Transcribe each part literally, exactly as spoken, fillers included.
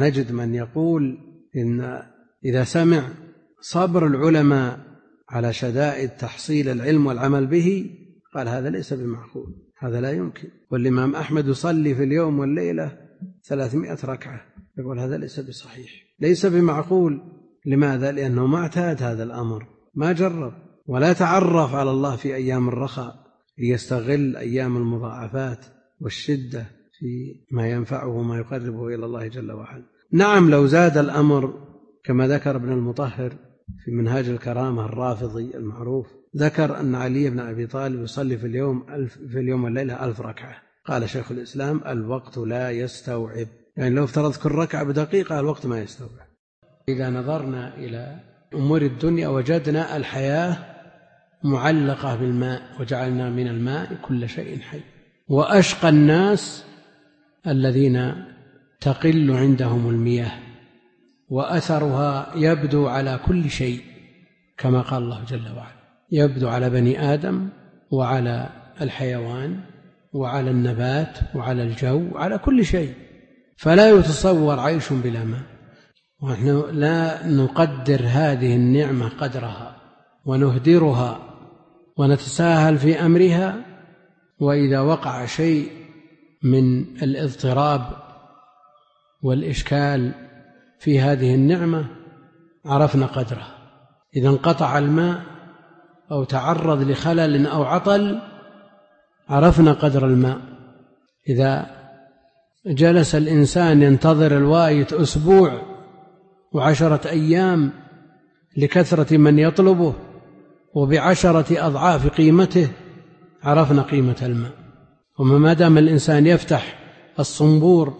نجد من يقول إن إذا سمع صبر العلماء على شدائد تحصيل العلم والعمل به قال هذا ليس بمعقول، هذا لا يمكن. والإمام أحمد يصلي في اليوم والليلة ثلاثمائة ركعة، يقول هذا ليس بصحيح، ليس بمعقول. لماذا؟ لأنه ما اعتاد هذا الأمر، ما جرب ولا تعرف على الله في أيام الرخاء ليستغل أيام المضاعفات والشدة في ما ينفعه وما يقربه إلى الله جل وعلا. نعم لو زاد الأمر كما ذكر ابن المطهر في منهاج الكرامة الرافضي المعروف، ذكر أن علي بن أبي طالب يصلي في اليوم ألف في اليوم والليلة ألف ركعة. قال شيخ الإسلام الوقت لا يستوعب، يعني لو افترض كل ركعة بدقيقة الوقت ما يستوعب. إذا نظرنا إلى أمور الدنيا وجدنا الحياة معلقة بالماء، وجعلنا من الماء كل شيء حي. وأشقى الناس الذين تقل عندهم المياه وأثرها يبدو على كل شيء، كما قال الله جل وعلا يبدو على بني آدم وعلى الحيوان وعلى النبات وعلى الجو، على كل شيء. فلا يتصور عيش بلا ماء، ونحن لا نقدر هذه النعمة قدرها ونهدرها ونتساهل في أمرها. وإذا وقع شيء من الاضطراب والإشكال في هذه النعمة عرفنا قدرها. إذا انقطع الماء أو تعرض لخلل أو عطل عرفنا قدر الماء. إذا جلس الإنسان ينتظر الوايت أسبوع وعشرة أيام لكثرة من يطلبه وبعشرة أضعاف قيمته عرفنا قيمة الماء. وما دام الإنسان يفتح الصنبور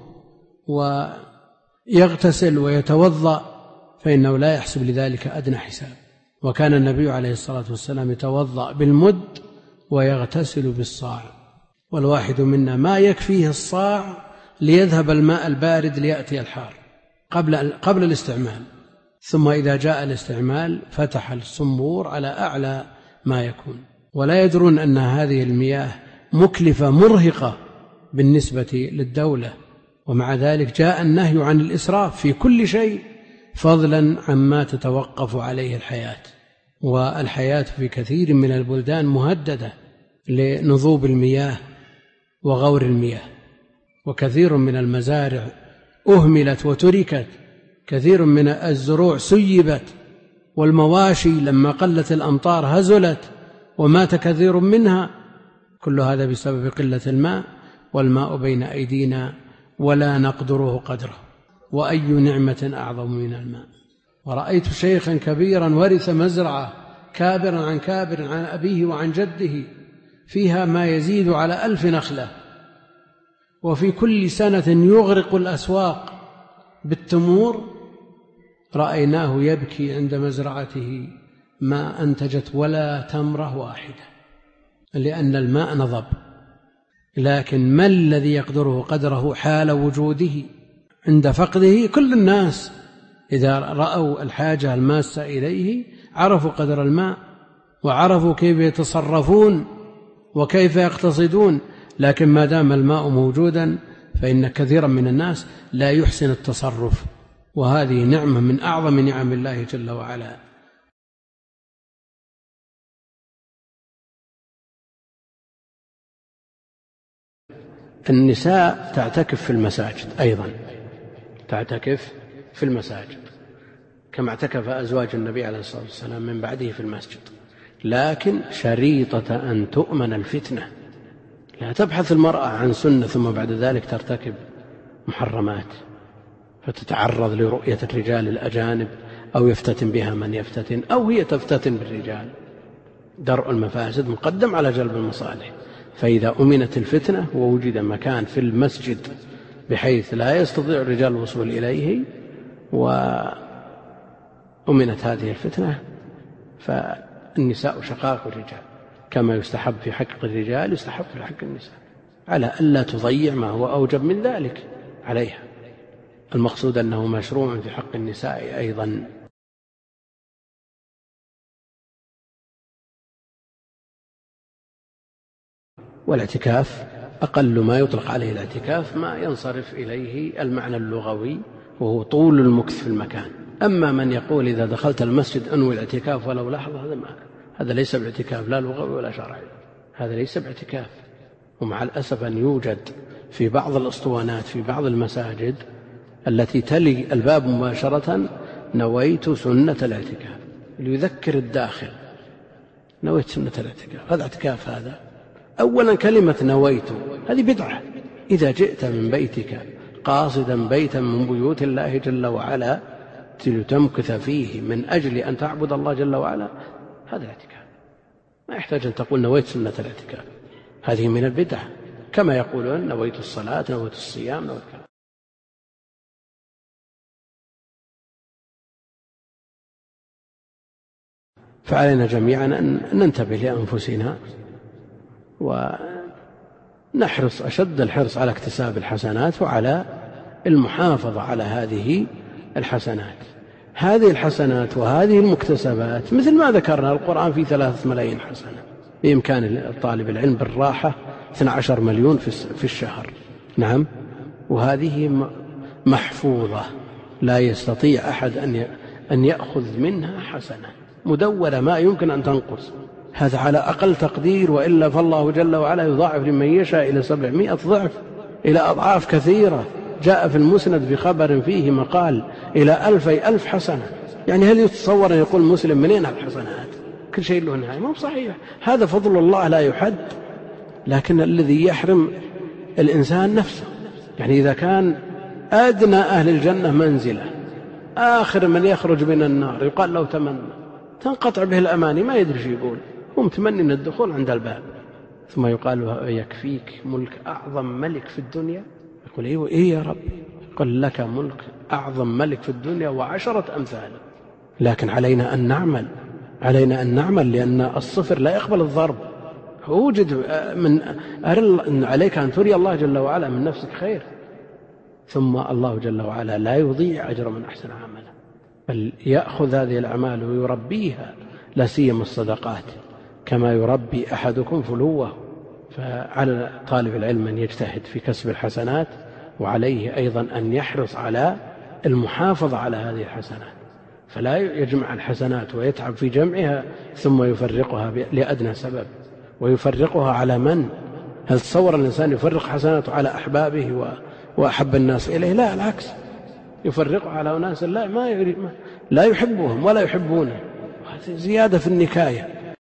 ويغتسل ويتوضأ فإنه لا يحسب لذلك أدنى حساب. وكان النبي عليه الصلاة والسلام يتوضأ بالمد ويغتسل بالصاع، والواحد منا ما يكفيه الصاع ليذهب الماء البارد ليأتي الحار قبل, قبل الاستعمال، ثم إذا جاء الاستعمال فتح الصنبور على أعلى ما يكون. ولا يدرون أن هذه المياه مكلفة مرهقة بالنسبة للدولة، ومع ذلك جاء النهي عن الإسراف في كل شيء فضلا عما تتوقف عليه الحياة. والحياة في كثير من البلدان مهددة لنضوب المياه وغور المياه، وكثير من المزارع أهملت وتركت، كثير من الزروع سيبت، والمواشي لما قلت الأمطار هزلت ومات كثير منها. كل هذا بسبب قلة الماء، والماء بين أيدينا ولا نقدره قدره. وأي نعمة أعظم من الماء. ورأيت شيخا كبيرا ورث مزرعة كابرا عن كابر عن أبيه وعن جده فيها ما يزيد على ألف نخلة، وفي كل سنة يغرق الأسواق بالتمور. رأيناه يبكي عند مزرعته ما أنتجت ولا تمرة واحدة، لأن الماء نضب. لكن ما الذي يقدره قدره حال وجوده؟ عند فقده كل الناس إذا رأوا الحاجة الماسة إليه عرفوا قدر الماء وعرفوا كيف يتصرفون وكيف يقتصدون. لكن ما دام الماء موجودا فإن كثيرا من الناس لا يحسن التصرف، وهذه نعمة من أعظم نعم الله جل وعلا. النساء تعتكف في المساجد أيضا، تعتكف في المساجد كما اعتكف أزواج النبي عليه الصلاة والسلام من بعده في المسجد، لكن شريطة أن تؤمن الفتنة. لا تبحث المرأة عن سنة ثم بعد ذلك ترتكب محرمات فتتعرض لرؤية الرجال الأجانب أو يفتتن بها من يفتتن أو هي تفتتن بالرجال. درء المفاسد مقدم على جلب المصالح. فإذا أمنت الفتنة ووجد مكان في المسجد بحيث لا يستطيع الرجال الوصول إليه وأمنت هذه الفتنة فالنساء شقاق الرجال، كما يستحب في حق الرجال يستحب في حق النساء، على ألا تضيع ما هو أوجب من ذلك عليها. المقصود أنه مشروع في حق النساء أيضا. والاعتكاف أقل ما يطلق عليه الاعتكاف ما ينصرف إليه المعنى اللغوي وهو طول المكث في المكان. أما من يقول إذا دخلت المسجد أنوي الاعتكاف ولو لحظة، هذا, هذا ليس باعتكاف لا لغوي ولا شرعي، هذا ليس باعتكاف. ومع الأسف أن يوجد في بعض الأسطوانات في بعض المساجد التي تلي الباب مباشرة نويت سنة الاعتكاف، ليذكر الداخل نويت سنة الاعتكاف. هذا اعتكاف؟ هذا أولا كلمة نويت هذه بدعة. إذا جئت من بيتك قاصدا بيتا من بيوت الله جل وعلا لتمكث فيه من أجل أن تعبد الله جل وعلا، هذا الاعتكاف. ما يحتاج أن تقول نويت سنة الاعتكاف، هذه من البدع، كما يقولون نويت الصلاة نويت الصيام نويت. فعلينا جميعا أن ننتبه لأنفسنا ونحرص أشد الحرص على اكتساب الحسنات وعلى المحافظة على هذه الحسنات. هذه الحسنات وهذه المكتسبات مثل ما ذكرنا القرآن في ثلاثة ملايين حسنة، بإمكان طالب العلم بالراحة اثني عشر مليون في الشهر. نعم، وهذه محفوظة لا يستطيع أحد أن يأخذ منها حسنة مدونة ما يمكن أن تنقص. هذا على أقل تقدير، وإلا فالله جل وعلا يضاعف لمن يشاء إلى سبعمائة ضعف، إلى أضعاف كثيرة. جاء في المسند في خبر فيه مقال إلى ألفي ألف حسنة. يعني هل يتصور أن يقول مسلم منين هالحسنات؟ كل شيء له نهاية، ما صحيح. هذا فضل الله لا يحد، لكن الذي يحرم الإنسان نفسه. يعني إذا كان أدنى أهل الجنة منزلة آخر من يخرج من النار يقال له تمنى، تنقطع به الأماني، ما يدري شو يقول، هو متمني من الدخول عند الباب، ثم يقال له يكفيك ملك أعظم ملك في الدنيا؟ يقول إيه, إيه يا رب؟ قل لك ملك أعظم ملك في الدنيا وعشرة أمثاله. لكن علينا أن نعمل، علينا أن نعمل، لأن الصفر لا يقبل الضرب. وجد من أرل عليك أن تري الله جل وعلا من نفسك خير، ثم الله جل وعلا لا يضيع أجر من أحسن عملا، بل يأخذ هذه الأعمال ويربيها، لا سيما الصدقات، كما يربي أحدكم فلوه. فعلى طالب العلم أن يجتهد في كسب الحسنات، وعليه أيضا أن يحرص على المحافظة على هذه الحسنات، فلا يجمع الحسنات ويتعب في جمعها ثم يفرقها لأدنى سبب. ويفرقها على من؟ هل تصور الإنسان يفرق حسناته على أحبابه وأحب الناس إليه؟ لا، العكس، يفرقها على أناس لا, ما يريد ما لا يحبهم ولا يحبونه، زيادة في النكاية.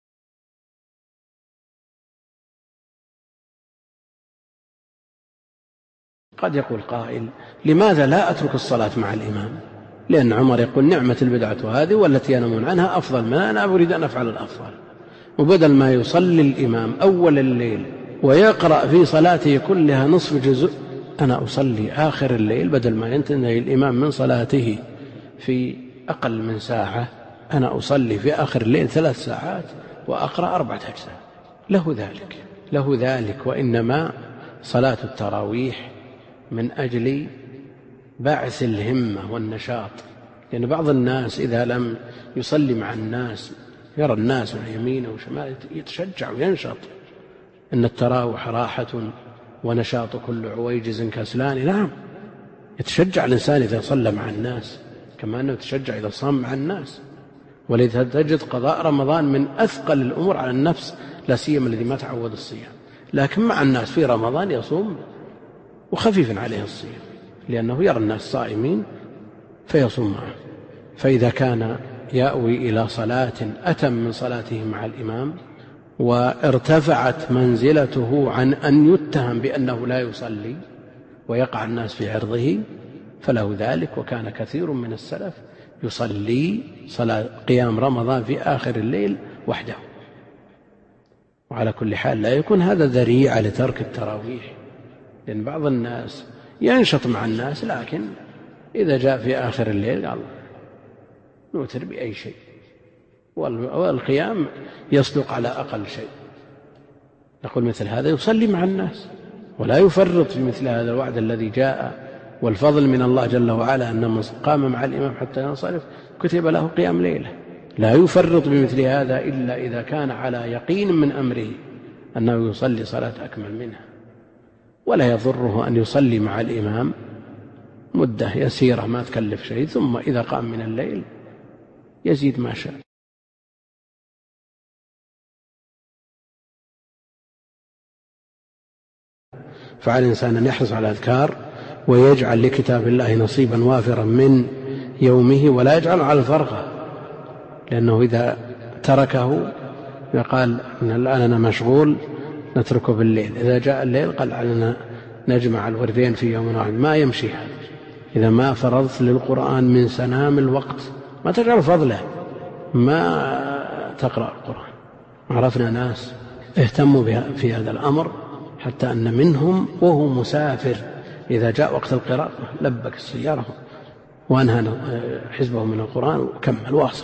قد يقول قائل لماذا لا أترك الصلاة مع الإمام؟ لأن عمر يقول نعمة البدعة هذه والتي ينامون عنها أفضل من أنا أريد أن أفعل الأفضل. وبدل ما يصلي الإمام أول الليل ويقرأ في صلاته كلها نصف جزء، أنا أصلي آخر الليل، بدل ما ينتهي الإمام من صلاته في أقل من ساعة، أنا أصلي في آخر الليل ثلاث ساعات وأقرأ أربعة أجزاء. له ذلك، له ذلك. وإنما صلاة التراويح من أجل بعث الهمة والنشاط، لأن يعني بعض الناس إذا لم يصلي مع الناس يرى الناس من يمينه وشماله يتشجع وينشط. إن التراوح راحة ونشاط كل عويجز كسلان. نعم، يتشجع الإنسان إذا صلى مع الناس، كما أنه يتشجع إذا صام مع الناس. ولذا تجد قضاء رمضان من أثقل الأمور على النفس، لا سيما الذي ما تعود الصيام، لكن مع الناس في رمضان يصوم وخفيف عليه الصيام، لأنه يرى الناس صائمين فيصوم معه. فإذا كان يأوي إلى صلاة أتم من صلاته مع الإمام وارتفعت منزلته عن أن يتهم بأنه لا يصلي ويقع الناس في عرضه فله ذلك. وكان كثير من السلف يصلي صلاة قيام رمضان في آخر الليل وحده. وعلى كل حال لا يكون هذا ذريعة لترك التراويح، لأن بعض الناس ينشط مع الناس، لكن إذا جاء في آخر الليل قال نوتر بأي شيء، والقيام يصدق على أقل شيء. نقول مثل هذا يصلي مع الناس ولا يفرط في مثل هذا الوعد الذي جاء، والفضل من الله جل وعلا أن من قام مع الإمام حتى ينصرف كتب له قيام ليلة. لا يفرط بمثل هذا إلا إذا كان على يقين من أمره أنه يصلي صلاة أكمل منها. ولا يضره أن يصلي مع الإمام مدة يسيرة ما تكلف شيء، ثم إذا قام من الليل يزيد ما شاء. فعلى الإنسان أن يحرص على الأذكار ويجعل لكتاب الله نصيبا وافرا من يومه، ولا يجعل على الفرقة، لأنه إذا تركه يقال إن الآن أنا مشغول نتركه بالليل، إذا جاء الليل قال علينا نجمع الوردين في يوم واحد، ما يمشي هذا. إذا ما فرضت للقرآن من سنام الوقت ما تجعل فضله ما تقرأ القرآن. عرفنا ناس اهتموا في هذا الأمر حتى أن منهم وهو مسافر إذا جاء وقت القراءة لبك السيارة وأنهى حزبه من القرآن وكمل واصل.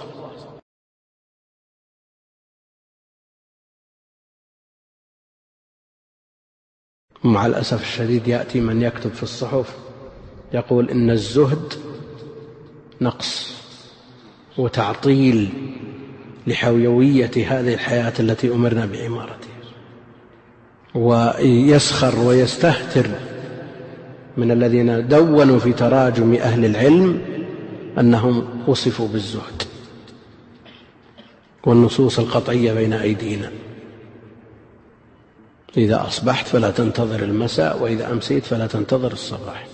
مع الأسف الشديد يأتي من يكتب في الصحف يقول إن الزهد نقص وتعطيل لحيوية هذه الحياة التي أمرنا بعمارتها، ويسخر ويستهتر من الذين دونوا في تراجم أهل العلم أنهم وصفوا بالزهد، والنصوص القطعية بين أيدينا: إذا أصبحت فلا تنتظر المساء، وإذا أمسيت فلا تنتظر الصباح.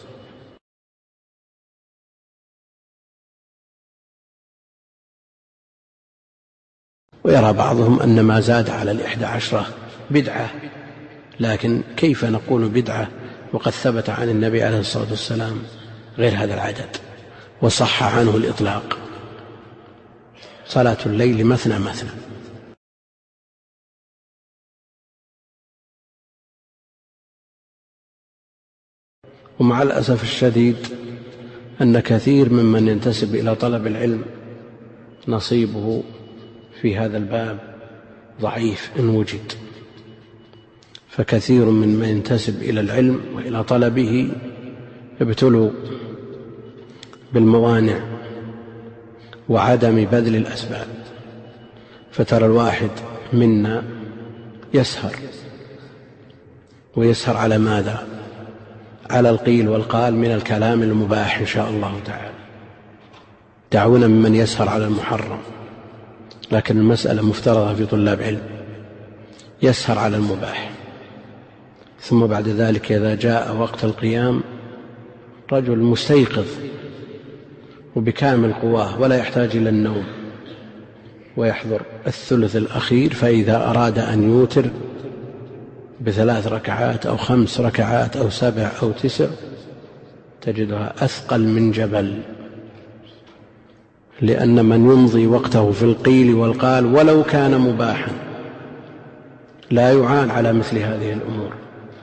ويرى بعضهم أن ما زاد على الإحدى عشرة بدعة، لكن كيف نقول بدعة وقد ثبت عن النبي عليه الصلاة والسلام غير هذا العدد وصح عنه الإطلاق؟ صلاة الليل مثنى مثنى. ومع الأسف الشديد أن كثير ممن ينتسب إلى طلب العلم نصيبه في هذا الباب ضعيف إن وجد، فكثير من من ينتسب إلى العلم وإلى طلبه ابتلوا بالموانع وعدم بذل الأسباب. فترى الواحد منا يسهر، ويسهر على ماذا؟ على القيل والقال من الكلام المباح إن شاء الله تعالى. دعونا ممن يسهر على المحرم، لكن المسألة مفترضة في طلاب علم. يسهر على المباح، ثم بعد ذلك إذا جاء وقت القيام رجل مستيقظ وبكامل قواه ولا يحتاج إلى النوم، ويحضر الثلث الأخير، فإذا أراد أن يوتر بثلاث ركعات أو خمس ركعات أو سبع أو تسع تجدها أثقل من جبل، لأن من يمضي وقته في القيل والقال ولو كان مباحا لا يعان على مثل هذه الأمور،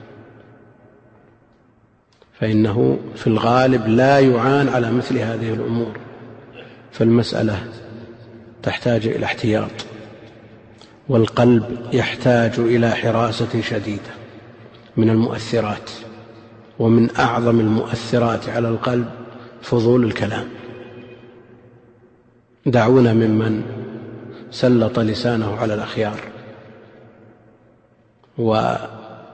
فإنه في الغالب لا يعان على مثل هذه الأمور. فالمسألة تحتاج إلى احتياط، والقلب يحتاج إلى حراسة شديدة من المؤثرات، ومن أعظم المؤثرات على القلب فضول الكلام. دعونا ممن سلط لسانه على الأخيار ولم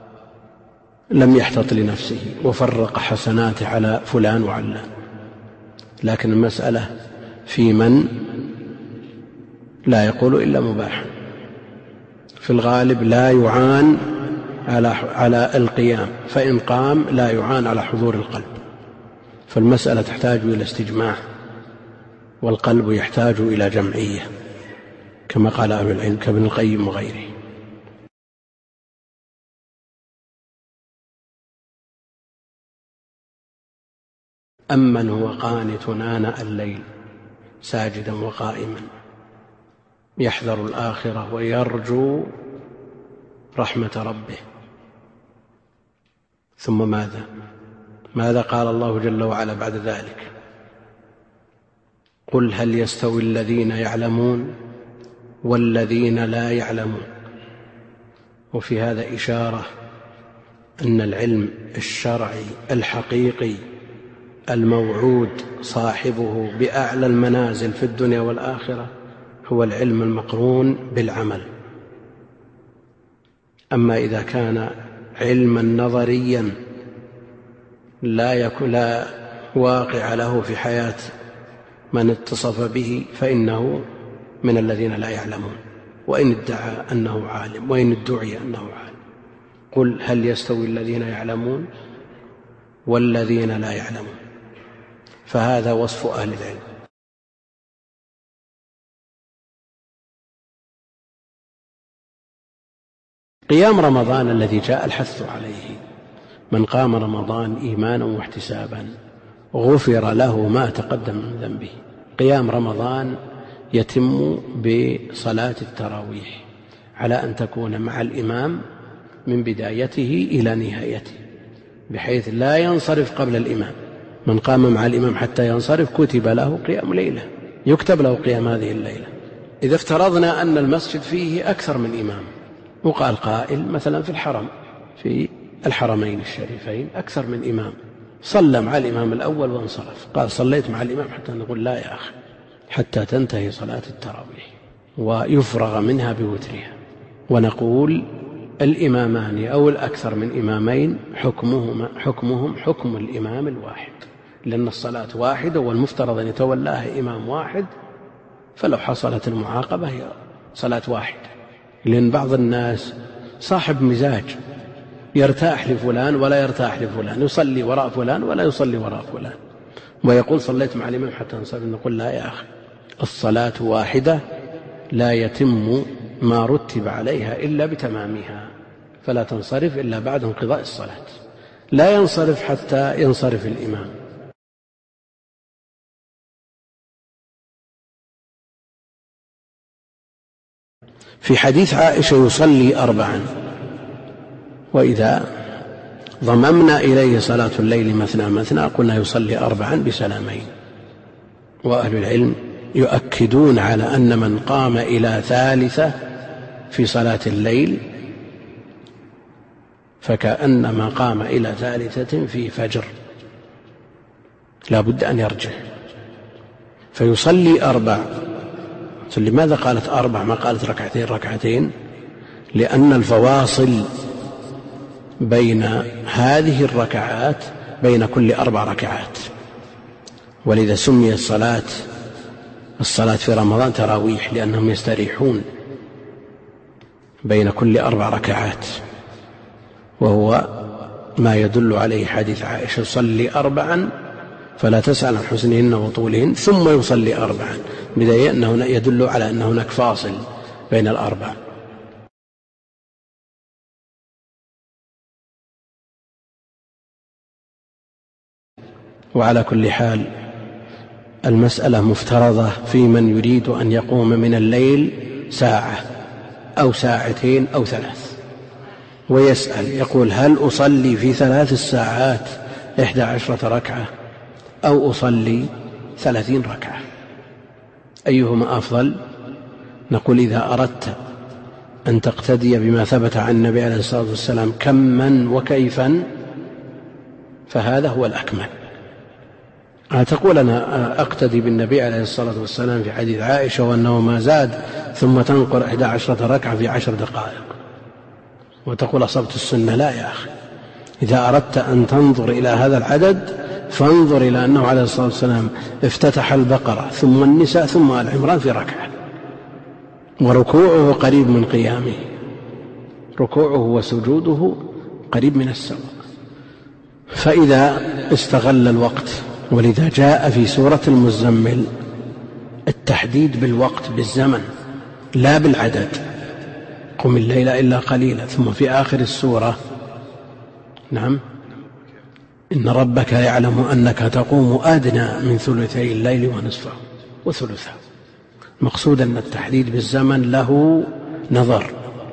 يحتط لنفسه وفرق حسناته على فلان وعلان، لكن المسألة في من لا يقول إلا مباحا، في الغالب لا يعان على على القيام، فإن قام لا يعان على حضور القلب. فالمسألة تحتاج إلى استجماع، والقلب يحتاج إلى جمعية كما قال أهل العلم كابن القيم وغيره. أمن هو قانت آناء الليل ساجدا وقائما يحذر الآخرة ويرجو رحمة ربه. ثم ماذا ماذا قال الله جل وعلا بعد ذلك؟ قل هل يستوي الذين يعلمون والذين لا يعلمون. وفي هذا إشارة أن العلم الشرعي الحقيقي الموعود صاحبه بأعلى المنازل في الدنيا والآخرة هو العلم المقرون بالعمل. أما إذا كان علما نظريا لا, يكون لا واقع له في حياة من اتصف به فإنه من الذين لا يعلمون، وإن ادعى أنه عالم، وإن ادعي أنه عالم. قل هل يستوي الذين يعلمون والذين لا يعلمون؟ فهذا وصف أهل العلم. قيام رمضان الذي جاء الحث عليه: من قام رمضان إيمانا واحتسابا غفر له ما تقدم من ذنبه. قيام رمضان يتم بصلاة التراويح على أن تكون مع الإمام من بدايته إلى نهايته، بحيث لا ينصرف قبل الإمام. من قام مع الإمام حتى ينصرف كتب له قيام ليلة، يكتب له قيام هذه الليلة. إذا افترضنا أن المسجد فيه أكثر من إمام، وقال قائل مثلا في الحرم، في الحرمين الشريفين أكثر من إمام، صلى مع الإمام الأول وانصرف، قال صليت مع الإمام، حتى نقول لا يا أخي، حتى تنتهي صلاة التراويح ويفرغ منها بوترها، ونقول الإمامان أو الأكثر من إمامين حكمهم, حكمهم حكم الإمام الواحد، لأن الصلاة واحدة والمفترض أن يتولاها إمام واحد، فلو حصلت المعاقبة هي صلاة واحدة. لأن بعض الناس صاحب مزاج، يرتاح لفلان ولا يرتاح لفلان، يصلي وراء فلان ولا يصلي وراء فلان، ويقول صليت مع الإمام حتى انصرف. نقول لا يا أخي، الصلاة واحدة لا يتم ما رتب عليها إلا بتمامها، فلا تنصرف إلا بعد انقضاء الصلاة، لا ينصرف حتى ينصرف الإمام. في حديث عائشة يصلي أربعا، وإذا ضممنا إليه صلاة الليل مثنى مثنى قلنا يصلي أربعا بسلامين. وأهل العلم يؤكدون على أن من قام إلى ثالثة في صلاة الليل فكأنما قام إلى ثالثة في فجر، لا بد أن يرجع فيصلي أربع. لماذا قالت أربع ما قالت ركعتين ركعتين؟ لأن الفواصل بين هذه الركعات بين كل أربع ركعات، ولذا سمي الصلاة الصلاة في رمضان تراويح، لأنهم يستريحون بين كل أربع ركعات، وهو ما يدل عليه حديث عائشة: صلي أربعا فلا تسأل عن حسنهن وطولهن ثم يصلي أربعا، بداية أنه يدل على أن هناك فاصل بين الأربع. وعلى كل حال المسألة مفترضة في من يريد أن يقوم من الليل ساعة أو ساعتين أو ثلاث، ويسأل يقول: هل أصلي في ثلاث الساعات إحدى عشرة ركعة أو أصلي ثلاثين ركعة؟ أيهما أفضل؟ نقول: إذا أردت أن تقتدي بما ثبت عن النبي عليه الصلاة والسلام كما وكيفا فهذا هو الأكمل. تقول: أنا أقتدي بالنبي عليه الصلاة والسلام في حديث عائشة وأنه ما زاد ثم تنقر إحدى عشرة ركعة في عشر دقائق، وتقول أصبت السنة. لا يا أخي، إذا أردت أن تنظر إلى هذا العدد فانظر إلى أنه عليه الصلاة والسلام افتتح البقرة ثم النساء ثم آل عمران في ركعة، وركوعه قريب من قيامه، ركوعه وسجوده قريب من السواء. فإذا استغل الوقت، ولذا جاء في سورة المزمل التحديد بالوقت بالزمن لا بالعدد: قم الليل إلا قليلا. ثم في آخر السورة: نعم إن ربك يعلم أنك تقوم أدنى من ثلثي الليل ونصفه وثلثه. مقصود أن التحديد بالزمن له نظر،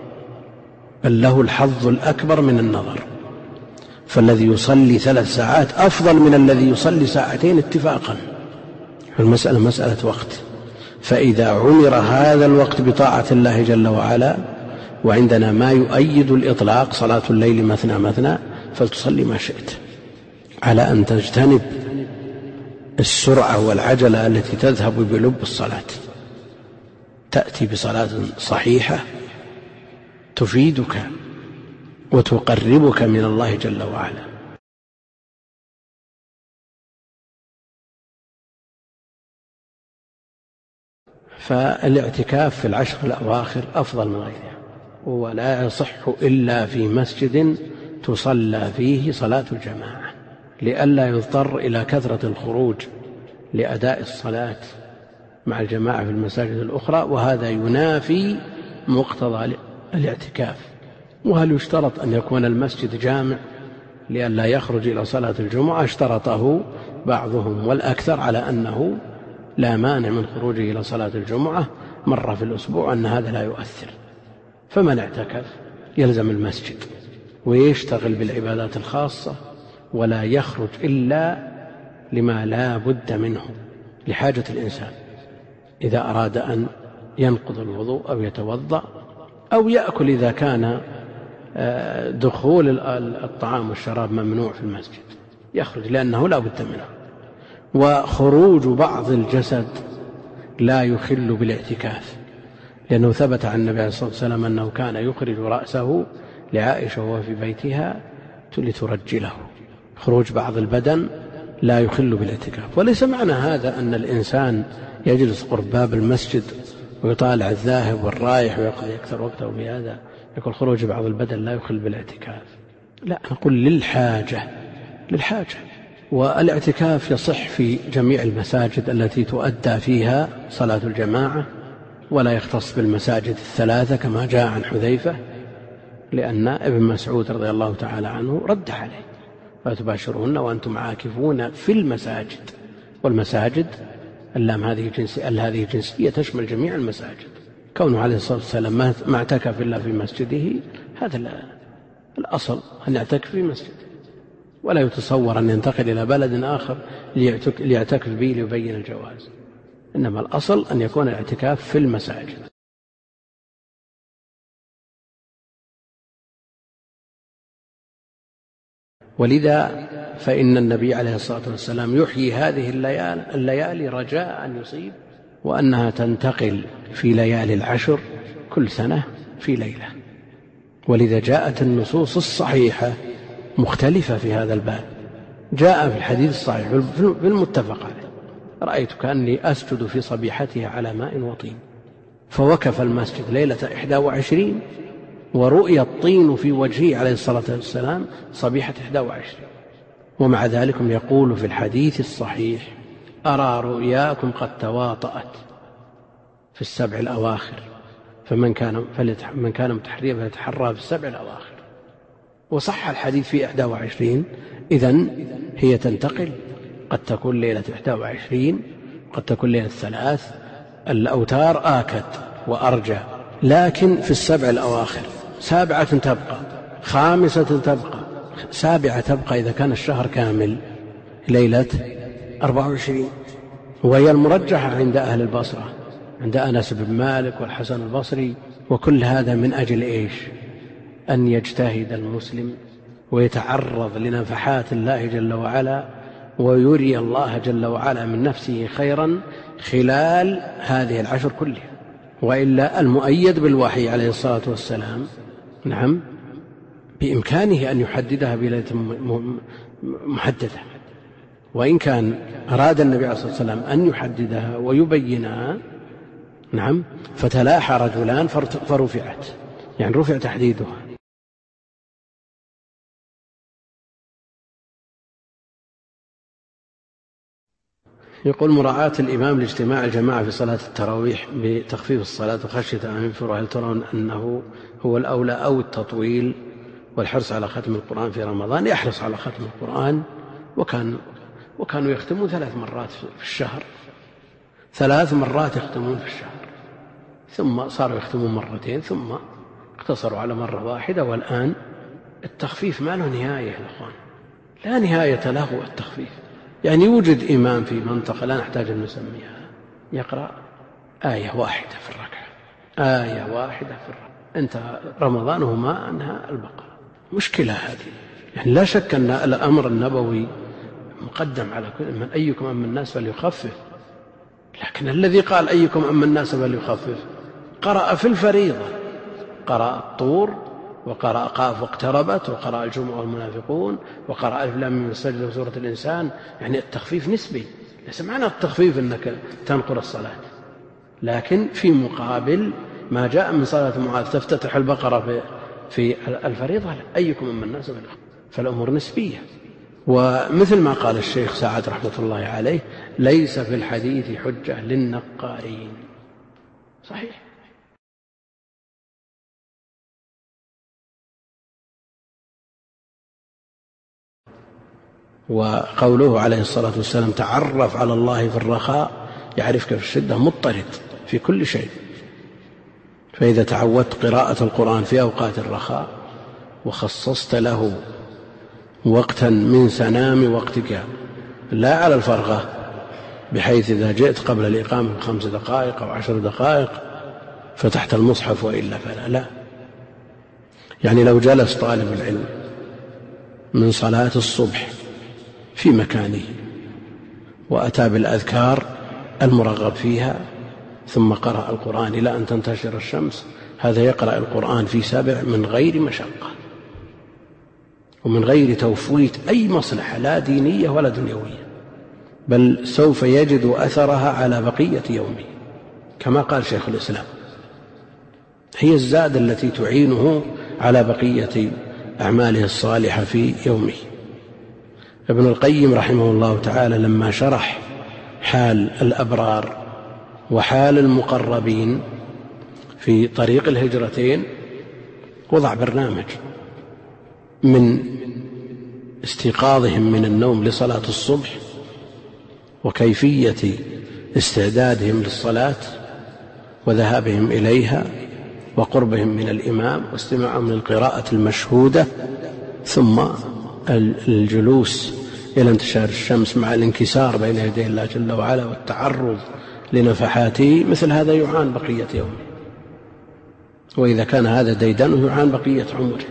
بل له الحظ الأكبر من النظر، فالذي يصلي ثلاث ساعات أفضل من الذي يصلي ساعتين اتفاقا. المسألة مسألة وقت، فإذا عمر هذا الوقت بطاعة الله جل وعلا، وعندنا ما يؤيد الإطلاق صلاة الليل مثنى مثنى، فلتصلي ما شئت، على أن تجتنب السرعة والعجلة التي تذهب بلب الصلاة. تأتي بصلاة صحيحة تفيدك وتقربك من الله جل وعلا. فالاعتكاف في العشر الأواخر أفضل من غيرها، ولا يصح إلا في مسجد تصلى فيه صلاة الجماعة، لئلا يضطر إلى كثرة الخروج لأداء الصلاة مع الجماعة في المساجد الأخرى، وهذا ينافي مقتضى الاعتكاف. وهل يشترط أن يكون المسجد جامع لئلا يخرج إلى صلاة الجمعة؟ اشترطه بعضهم، والأكثر على أنه لا مانع من خروجه إلى صلاة الجمعة مرة في الأسبوع، أن هذا لا يؤثر. فمن اعتكف يلزم المسجد ويشتغل بالعبادات الخاصة، ولا يخرج إلا لما لا بد منه لحاجة الإنسان، إذا أراد أن ينقض الوضوء أو يتوضأ أو يأكل إذا كان دخول الطعام والشراب ممنوع في المسجد، يخرج لأنه لا بد منه. وخروج بعض الجسد لا يخل بالاعتكاف، لأنه ثبت عن النبي عليه الصلاة والسلام أنه كان يخرج رأسه لعائشة وهو في بيتها لترجله. خروج بعض البدن لا يخل بالاعتكاف. وليس معنى هذا أن الإنسان يجلس قرب باب المسجد ويطالع الذاهب والرايح ويقضي أكثر وقته بهذا، يقول خروج بعض البدن لا يخل بالاعتكاف. لا، نقول للحاجة للحاجة. والاعتكاف يصح في جميع المساجد التي تؤدى فيها صلاة الجماعة، ولا يختص بالمساجد الثلاثة كما جاء عن حذيفة، لأن ابن مسعود رضي الله تعالى عنه رد عليه: لا تباشرون وأنتم عاكفون في المساجد. والمساجد اللام هذه جنسية، هذه جنسية تشمل جميع المساجد. كونه عليه الصلاة والسلام ما اعتكف إلا في مسجده، هذا الأصل أن يعتكف في مسجده، ولا يتصور أن ينتقل إلى بلد آخر ليعتكف به ليبين الجواز، إنما الأصل أن يكون الاعتكاف في المساجد. ولذا فإن النبي عليه الصلاة والسلام يحيي هذه الليالي رجاء أن يصيب، وأنها تنتقل في ليالي العشر كل سنة في ليلة. ولذا جاءت النصوص الصحيحة مختلفة في هذا الباب. جاء في الحديث الصحيح في المتفق عليه: رأيت كأني أسجد في صبيحتها على ماء وطين، فوقف المسجد ليلة إحدى وعشرين ورؤي الطين في وجهه عليه الصلاة والسلام صبيحة إحدى وعشرين. ومع ذلك يقول في الحديث الصحيح: أرى رؤياكم قد تواطأت في السبع الأواخر، فمن كان من كان متحريا فليتحرى في السبع الأواخر. وصح الحديث في إحدى وعشرين، إذن هي تنتقل، قد تكون ليلة إحدى وعشرين، قد تكون ليلة ثلاث. الأوتار آكد وأرجى، لكن في السبع الأواخر. سابعة تبقى، خامسة تبقى، سابعة تبقى إذا كان الشهر كامل ليلة أربعة وعشرين. وهي المرجحة عند أهل البصرة، عند أنس بن مالك والحسن البصري. وكل هذا من أجل إيش؟ أن يجتهد المسلم ويتعرض لنفحات الله جل وعلا، ويري الله جل وعلا من نفسه خيرا خلال هذه العشر كلها. وإلا المؤيد بالوحي عليه الصلاة والسلام نعم بإمكانه أن يحددها بليلة محددة، وإن كان أراد النبي عليه الصلاة والسلام أن يحددها ويبينها نعم فتلاحى رجلان فرفعت، يعني رفع تحديدها. يقول: مراعاة الإمام لاجتماع الجماعة في صلاة التراويح بتخفيف الصلاة وخشية أن ينفروا، هل ترون أنه هو الأولى أو التطويل والحرص على ختم القرآن في رمضان؟ يحرص على ختم القرآن، وكان وكانوا يختمون ثلاث مرات في الشهر، ثلاث مرات يختمون في الشهر، ثم صاروا يختمون مرتين، ثم اقتصروا على مرة واحدة. والآن التخفيف ما له نهاية يا أخوان، لا نهاية له التخفيف. يعني يوجد إمام في منطقة لا نحتاج أن نسميها يقرأ آية واحدة في الركعة، آية واحدة في الركعة، انتهى رمضانه ما أنهى البقرة. مشكلة هذه، يعني لا شك أن الأمر النبوي مقدم على كل من أيكم أم الناس فليخفف، لكن الذي قال أيكم أم الناس فليخفف قرأ في الفريضة، قرأ الطور، وقرأ قاف واقتربت، وقرأ الجمعة والمنافقون، وقرأ ألف لام ميم السجدة وسورة الإنسان. يعني التخفيف نسبي، ليس معنى التخفيف أنك تنقر الصلاة، لكن في مقابل ما جاء من صلاة معاذ تفتتح البقرة في, في الفريضة أيكم أما الناس بالأخر، فالأمور نسبية. ومثل ما قال الشيخ سعد رحمة الله عليه: ليس في الحديث حجة للنقارين. صحيح. وقوله عليه الصلاة والسلام: تعرف على الله في الرخاء يعرفك في الشدة، مضطرد في كل شيء. فإذا تعودت قراءة القرآن في أوقات الرخاء وخصصت له وقتا من سنام وقتك لا على الفرغة، بحيث إذا جئت قبل الإقامة بخمس دقائق أو عشر دقائق فتحت المصحف وإلا فلا، لا. يعني لو جلس طالب العلم من صلاة الصبح في مكانه وأتى بالأذكار المرغب فيها ثم قرأ القرآن إلى أن تنتشر الشمس، هذا يقرأ القرآن في سبع من غير مشقة ومن غير توفيت أي مصلحة لا دينية ولا دنيوية، بل سوف يجد أثرها على بقية يومه، كما قال شيخ الإسلام: هي الزاد التي تعينه على بقية أعماله الصالحة في يومه. ابن القيم رحمه الله تعالى لما شرح حال الأبرار وحال المقربين في طريق الهجرتين وضع برنامج من استيقاظهم من النوم لصلاة الصبح وكيفية استعدادهم للصلاة وذهابهم إليها وقربهم من الإمام واستماعهم للقراءة المشهودة، ثم الجلوس إلى انتشار الشمس مع الانكسار بين يدي الله جل وعلا والتعرض لنفحاته. مثل هذا يعان بقية يومه، وإذا كان هذا ديدنه يعان بقية عمره.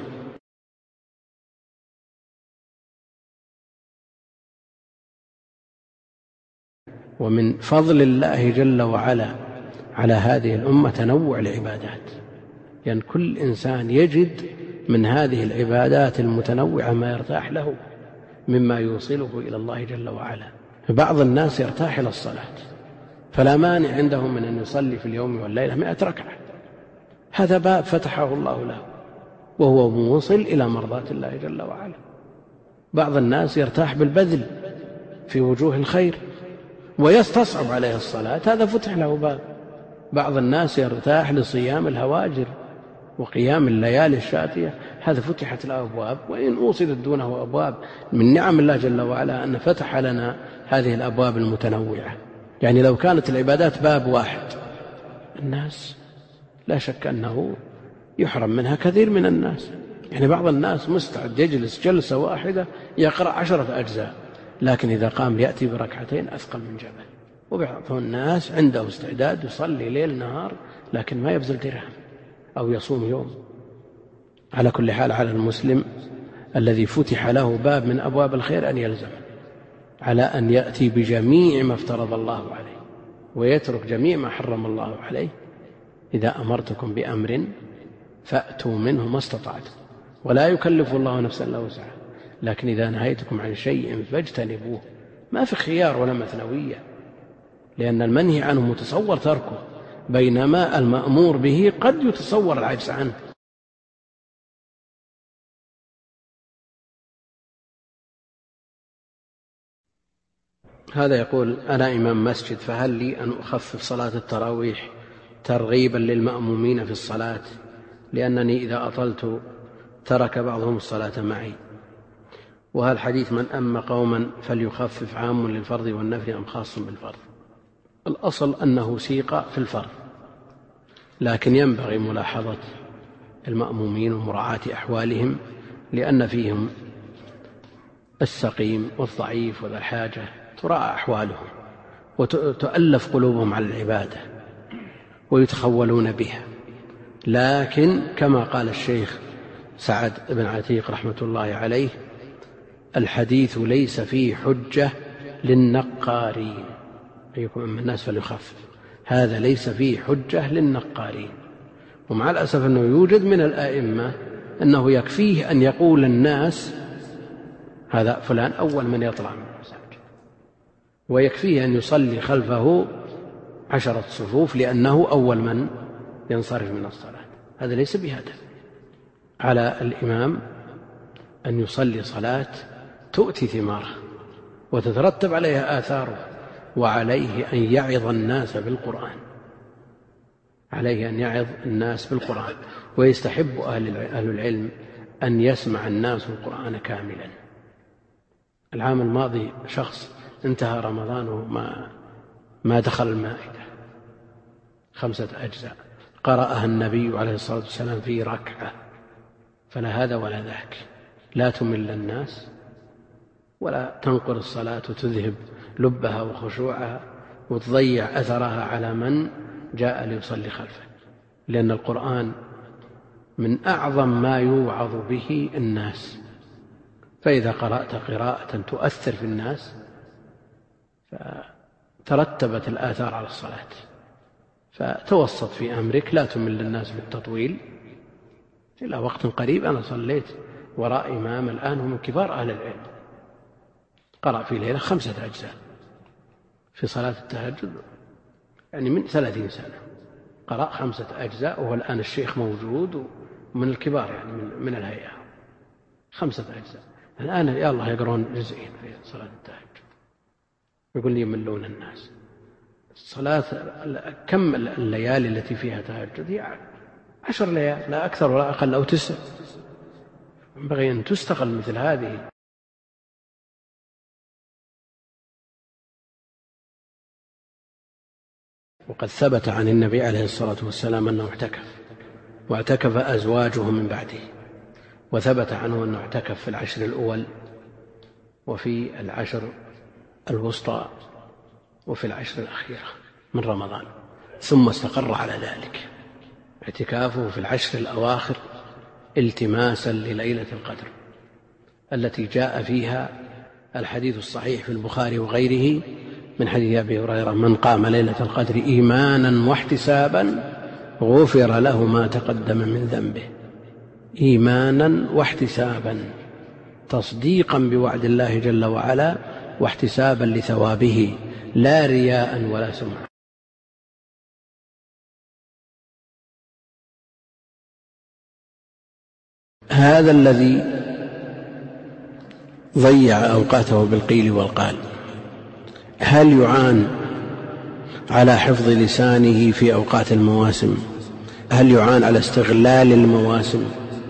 ومن فضل الله جل وعلا على هذه الأمة تنوع العبادات، يعني كل إنسان يجد من هذه العبادات المتنوعة ما يرتاح له مما يوصله إلى الله جل وعلا. بعض الناس يرتاح إلى الصلاة فلا مانع عندهم من أن يصلي في اليوم والليلة مئة ركعة، هذا باب فتحه الله له وهو موصل إلى مرضاة الله جل وعلا. بعض الناس يرتاح بالبذل في وجوه الخير ويستصعب عليه الصلاة، هذا فتح له باب. بعض الناس يرتاح لصيام الهواجر وقيام الليالي الشاتية، هذا فتحت له أبواب، وإن أوصلت دونه أبواب. من نعم الله جل وعلا أن فتح لنا هذه الأبواب المتنوعة. يعني لو كانت العبادات باب واحد الناس لا شك أنه يحرم منها كثير من الناس. يعني بعض الناس مستعد يجلس جلسة واحدة يقرأ عشرة أجزاء، لكن إذا قام يأتي بركعتين أثقل من جبل. وبعض الناس عنده استعداد يصلي ليل نهار لكن ما يبذل درهم أو يصوم يوم. على كل حال على المسلم الذي فتح له باب من أبواب الخير أن يلزم على أن يأتي بجميع ما افترض الله عليه ويترك جميع ما حرم الله عليه. إذا أمرتكم بأمر فأتوا منه ما استطعتم، ولا يكلف الله نفسا إلا وسعها، لكن إذا نهيتكم عن شيء فاجتنبوه. ما في خيار ولا مثنوية، لأن المنهي عنه متصور تركه، بينما المأمور به قد يتصور العجز عنه. هذا يقول: أنا إمام مسجد، فهل لي أن أخفف صلاة التراويح ترغيبا للمأمومين في الصلاة، لأنني إذا أطلت ترك بعضهم الصلاة معي؟ وهل حديث من أم قوما فليخفف عام للفرض والنفل أم خاص بالفرض؟ الأصل أنه سيق في الفرض، لكن ينبغي ملاحظة المأمومين ومراعاة أحوالهم، لأن فيهم السقيم والضعيف وذا الحاجة، تراعى أحوالهم وتؤلف قلوبهم على العبادة ويتخولون بها. لكن كما قال الشيخ سعد بن عتيق رحمة الله عليه: الحديث ليس فيه حجة للنقارين، أيكم من الناس فليخفف، هذا ليس فيه حجة للنقارين. ومع الأسف أنه يوجد من الآئمة أنه يكفيه أن يقول الناس هذا فلان أول من يطلع من المساجد، ويكفيه أن يصلي خلفه عشرة صفوف لأنه أول من ينصرف من الصلاة. هذا ليس بهدف. على الإمام أن يصلي صلاة تؤتي ثمارها وتترتب عليها آثاره، وعليه أن يعظ الناس بالقرآن، عليه أن يعظ الناس بالقرآن. ويستحب أهل العلم أن يسمع الناس القرآن كاملا. العام الماضي شخص انتهى رمضان وما ما دخل المائدة، خمسة أجزاء قرأها النبي عليه الصلاة والسلام في ركعة، فلا هذا ولا ذاك. لا تمل الناس ولا تنقر الصلاة وتذهب لبها وخشوعها وتضيع أثرها على من جاء ليصلي خلفه، لأن القرآن من أعظم ما يوعظ به الناس. فإذا قرأت قراءة تؤثر في الناس فترتبت الآثار على الصلاة. فتوسط في أمرك، لا تمل الناس بالتطويل. إلى وقت قريب أنا صليت وراء إمام الآن هو من كبار أهل العلم، قرأ في ليلة خمسة أجزاء في صلاة التهجد، يعني من ثلاثين سنة قرأ خمسة أجزاء، وهو الآن الشيخ موجود ومن الكبار يعني من الهيئة. خمسة أجزاء الآن يا الله يقرون جزئين في صلاة التهجد، يقول لي يملون الناس. الصلاة كم الليالي التي فيها تهجد؟ هي عشر ليال لا أكثر ولا أقل، أو تسع. ينبغي أن تستغل مثل هذه. وقد ثبت عن النبي عليه الصلاة والسلام أنه اعتكف، واعتكف أزواجه من بعده، وثبت عنه أنه اعتكف في العشر الأول وفي العشر الوسطى وفي العشر الأخيرة من رمضان، ثم استقر على ذلك. اعتكافه في العشر الأواخر التماسا لليلة القدر التي جاء فيها الحديث الصحيح في البخاري وغيره من حديث أبي هريرة: من قام ليلة القدر إيمانا واحتسابا غفر له ما تقدم من ذنبه. إيمانا واحتسابا، تصديقا بوعد الله جل وعلا واحتسابا لثوابه، لا رياء ولا سمعة. هذا الذي ضيع أوقاته بالقيل والقال هل يعان على حفظ لسانه في أوقات المواسم؟ هل يعان على استغلال المواسم؟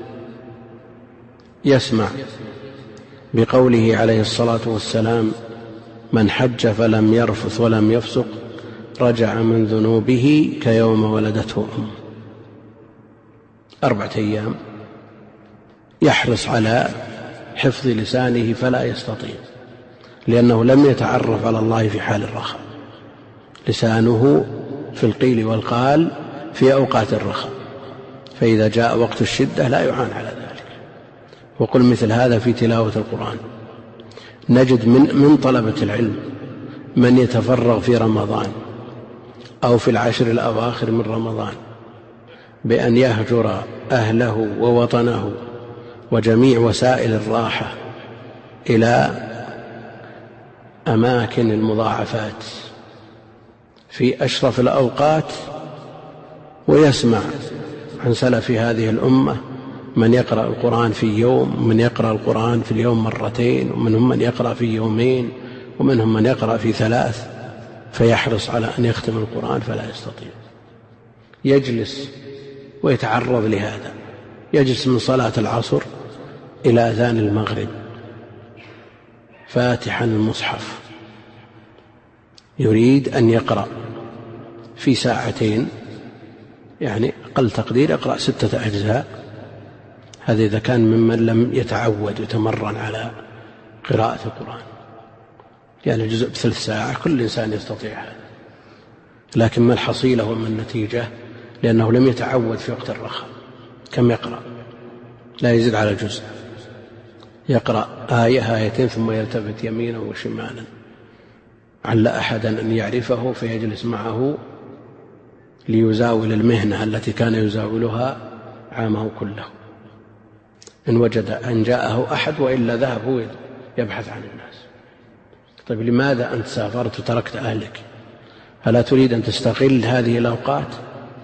يسمع بقوله عليه الصلاة والسلام: من حج فلم يرفث ولم يفسق رجع من ذنوبه كيوم ولدته أمه. أربعة أيام يحرص على حفظ لسانه فلا يستطيع، لأنه لم يتعرف على الله في حال الرخاء. لسانه في القيل والقال في أوقات الرخاء، فإذا جاء وقت الشدة لا يعان على ذلك. وقل مثل هذا في تلاوة القرآن. نجد من, من طلبة العلم من يتفرغ في رمضان أو في العشر الأواخر من رمضان بأن يهجر أهله ووطنه وجميع وسائل الراحة إلى أماكن المضاعفات في أشرف الأوقات، ويسمع عن سلف هذه الأمة من يقرأ القرآن في يوم، من يقرأ القرآن في اليوم مرتين، ومنهم من يقرأ في يومين، ومنهم من يقرأ في ثلاث، فيحرص على أن يختم القرآن فلا يستطيع. يجلس ويتعرض لهذا، يجلس من صلاة العصر إلى أذان المغرب فاتحا المصحف، يريد أن يقرأ في ساعتين، يعني أقل تقدير يقرأ ستة أجزاء. هذا إذا كان ممن لم يتعود ويتمرن على قراءة القرآن، يعني جزء بثلث ساعة كل إنسان يستطيع هذا، لكن ما الحصيلة وما النتيجة؟ لأنه لم يتعود في وقت الرخاء. كم يقرأ؟ لا يزيد على جزء، يقرأ آية آيتين ثم يلتفت يمينا وشمالا، عل أحدا أن يعرفه فيجلس معه ليزاول المهنة التي كان يزاولها عامه كله، إن وجد أن جاءه أحد، وإلا ذهب هو يبحث عن الناس. طيب لماذا أنت سافرت وتركت أهلك ألا تريد أن تستغل هذه الأوقات؟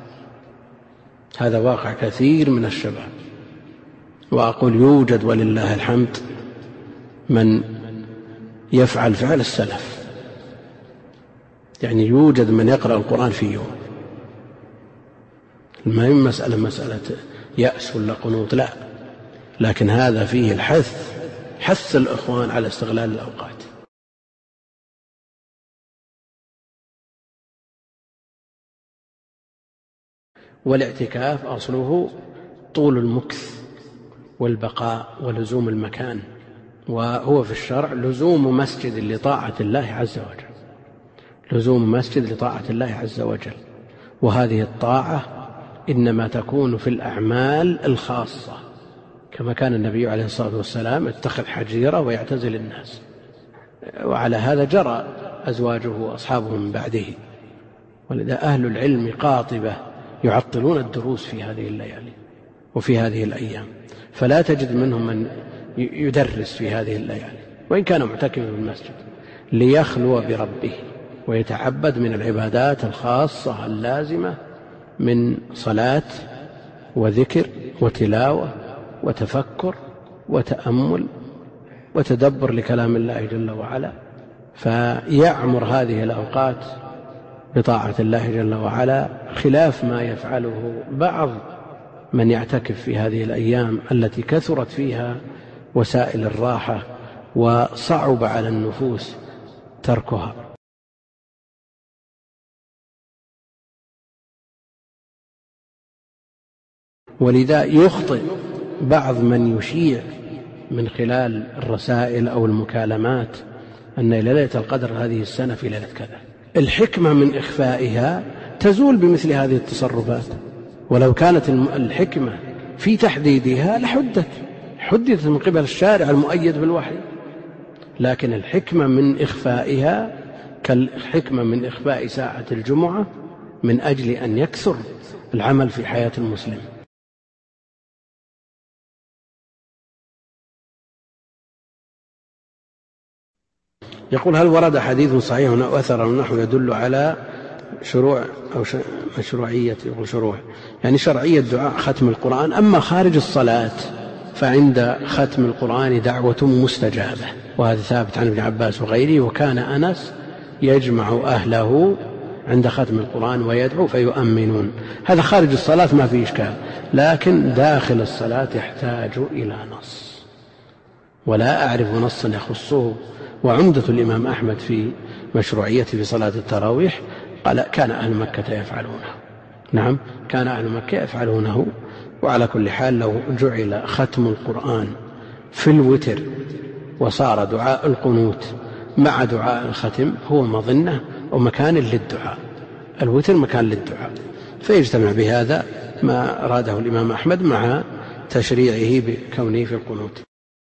هذا واقع كثير من الشباب. وأقول يوجد ولله الحمد من يفعل فعل السلف، يعني يوجد من يقرأ القرآن في يوم. ما هي مسألة مسألة يأس ولا قنوط، لا، لكن هذا فيه الحث، حث الإخوان على استغلال الأوقات. والاعتكاف أصله طول المكث والبقاء ولزوم المكان، وهو في الشرع لزوم مسجد لطاعة الله عز وجل، لزوم مسجد لطاعة الله عز وجل. وهذه الطاعة إنما تكون في الأعمال الخاصة، كما كان النبي عليه الصلاة والسلام يتخذ حجيرة ويعتزل الناس، وعلى هذا جرى أزواجه وأصحابه من بعده. ولذا أهل العلم قاطبة يعطلون الدروس في هذه الليالي وفي هذه الأيام، فلا تجد منهم من يدرس في هذه الليالي وإن كان معتكفا في المسجد، ليخلو بربه ويتعبد من العبادات الخاصة اللازمة من صلاة وذكر وتلاوة وتفكر وتأمل وتدبر لكلام الله جل وعلا. فيعمر هذه الأوقات بطاعة الله جل وعلا، خلاف ما يفعله بعض من يعتكف في هذه الأيام التي كثرت فيها وسائل الراحة وصعب على النفوس تركها. ولذا يخطئ بعض من يشيع من خلال الرسائل أو المكالمات أن ليلة القدر هذه السنة في ليلة كذا. الحكمة من إخفائها تزول بمثل هذه التصرفات، ولو كانت الحكمة في تحديدها لحدت حدثت من قبل الشارع المؤيد بالوحي، لكن الحكمة من إخفائها كالحكمة من إخفاء ساعة الجمعة من أجل أن يكثر العمل في حياة المسلم. يقول: هل ورد حديث صحيح أو أثر نحو يدل على شروع أو مشروعية، يقول شروع يعني شرعية دعاء ختم القرآن، أما خارج الصلاة فعند ختم القرآن دعوة مستجابة، وهذا ثابت عن ابن عباس وغيره، وكان أنس يجمع أهله عند ختم القرآن ويدعو فيؤمنون. هذا خارج الصلاة ما فيه إشكال، لكن داخل الصلاة يحتاج إلى نص، ولا أعرف نصا يخصه. وعمدة الإمام أحمد في مشروعيته في صلاة التراويح قال: كان أهل مكة يفعلونه. نعم، كان أهل مكة يفعلونه. وعلى كل حال لو جعل ختم القرآن في الوتر وصار دعاء القنوت مع دعاء الختم هو مظنة أو مكان للدعاء، الوتر مكان للدعاء، فيجتمع بهذا ما أراده الإمام أحمد مع تشريعه بكونه في القنوت.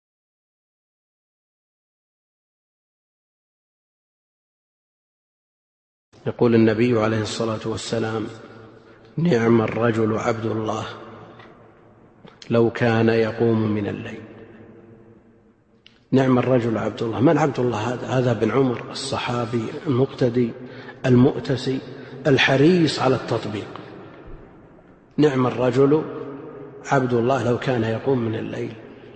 يقول النبي عليه الصلاة والسلام: نعم الرجل عبد الله لو كان يقوم من الليل. نعم الرجل عبد الله. من عبد الله هذا؟ هذا بن عمر الصحابي المقتدي المؤتسي الحريص على التطبيق. نعم الرجل عبد الله لو كان يقوم من الليل.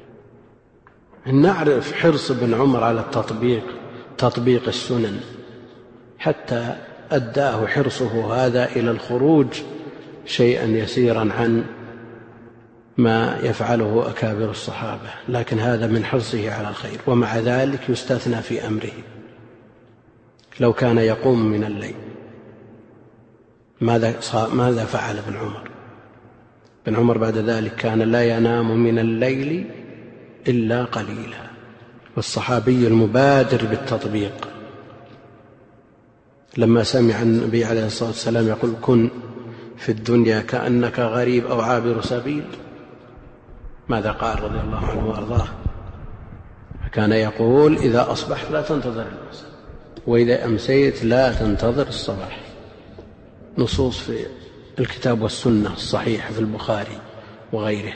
نعرف حرص بن عمر على التطبيق، تطبيق السنن، حتى أداه حرصه هذا إلى الخروج شيئا يسيرا عن ما يفعله أكابر الصحابة، لكن هذا من حرصه على الخير. ومع ذلك يستثنى في أمره لو كان يقوم من الليل. ماذا ماذا فعل ابن عمر؟ ابن عمر بعد ذلك كان لا ينام من الليل إلا قليلا، والصحابي المبادر بالتطبيق لما سمع النبي عليه الصلاة والسلام يقول: كن في الدنيا كأنك غريب أو عابر سبيل، ماذا قال رضي الله عنه وأرضاه؟ كان يقول: إذا أصبحت لا تنتظر المساء، وإذا أمسيت لا تنتظر الصباح. نصوص في الكتاب والسنة الصحيحة في البخاري وغيره.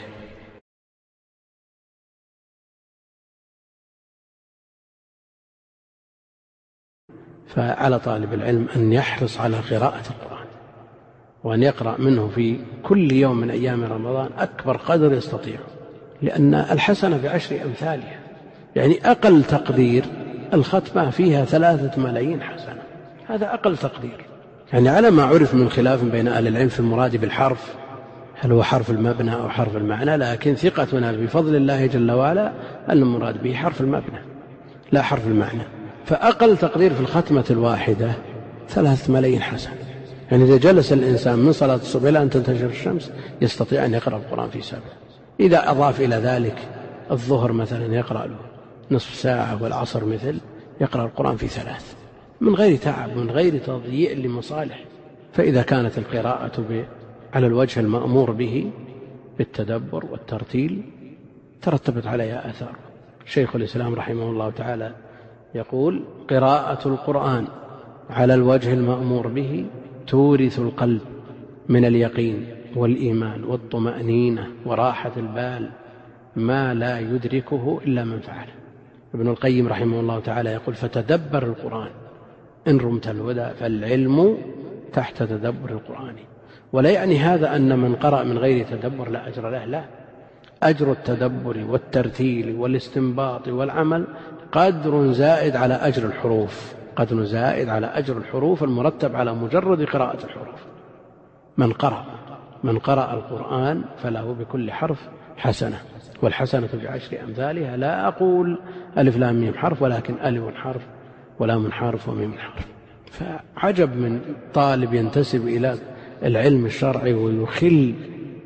فعلى طالب العلم أن يحرص على قراءة القرآن، وأن يقرأ منه في كل يوم من أيام رمضان أكبر قدر يستطيع، لأن الحسنة بعشر أمثالها، يعني أقل تقدير الختمة فيها ثلاثة ملايين حسنة، هذا أقل تقدير. يعني على ما عرف من خلاف بين أهل العلم في المراد بالحرف، هل هو حرف المبنى أو حرف المعنى، لكن ثقتنا بفضل الله جل وعلا أن المراد به حرف المبنى لا حرف المعنى. فأقل تقدير في الختمة الواحدة ثلاثة ملايين حسنة. يعني إذا جلس الإنسان من صلاة الصبح إلى أن تنتشر الشمس يستطيع أن يقرأ القرآن في سبع. إذا أضاف إلى ذلك الظهر مثلا يقرأ له نصف ساعة، والعصر مثل يقرأ القرآن في ثلاث من غير تعب، من غير تضييع لمصالح. فإذا كانت القراءة على الوجه المأمور به بالتدبر والترتيل ترتبت عليها آثار. شيخ الإسلام رحمه الله تعالى يقول: قراءة القرآن على الوجه المأمور به تورث القلب من اليقين والإيمان والطمأنينة وراحة البال ما لا يدركه إلا من فعله. ابن القيم رحمه الله تعالى يقول: فتدبر القرآن إن رمت الهدى، فالعلم تحت تدبر القرآن. ولا يعني هذا أن من قرأ من غير تدبر لا أجر له، لا، أجر التدبر والترتيل والاستنباط والعمل قدر زائد على أجر الحروف، قدر زائد على أجر الحروف المرتب على مجرد قراءة الحروف. من قرأ من قرأ القرآن فله بكل حرف حسنة، والحسنة بعشر أمثالها. لا أقول ألف لام ميم حرف، ولكن ألف حرف ولام حرف وميم حرف. فعجب من طالب ينتسب إلى العلم الشرعي ويخل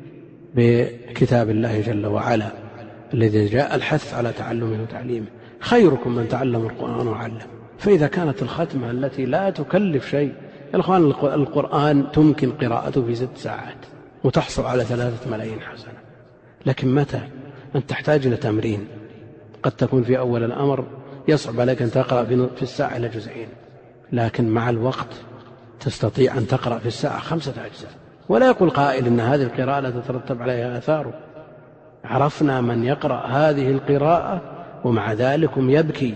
بكتاب الله جل وعلا الذي جاء الحث على تعلمه وتعليمه: خيركم من تعلم القرآن وعلم. فإذا كانت الختمة التي لا تكلف شيء، يا إخوان القرآن تمكن قراءته في ست ساعات وتحصل على ثلاثة ملايين حسنة، لكن متى أنت تحتاج إلى تمرين. قد تكون في أول الأمر يصعب عليك أن تقرأ في الساعة إلى جزئين، لكن مع الوقت تستطيع أن تقرأ في الساعة خمسة أجزاء. ولا يقول قائل إن هذه القراءة لا تترتب عليها آثار. عرفنا من يقرأ هذه القراءة ومع ذلك يبكي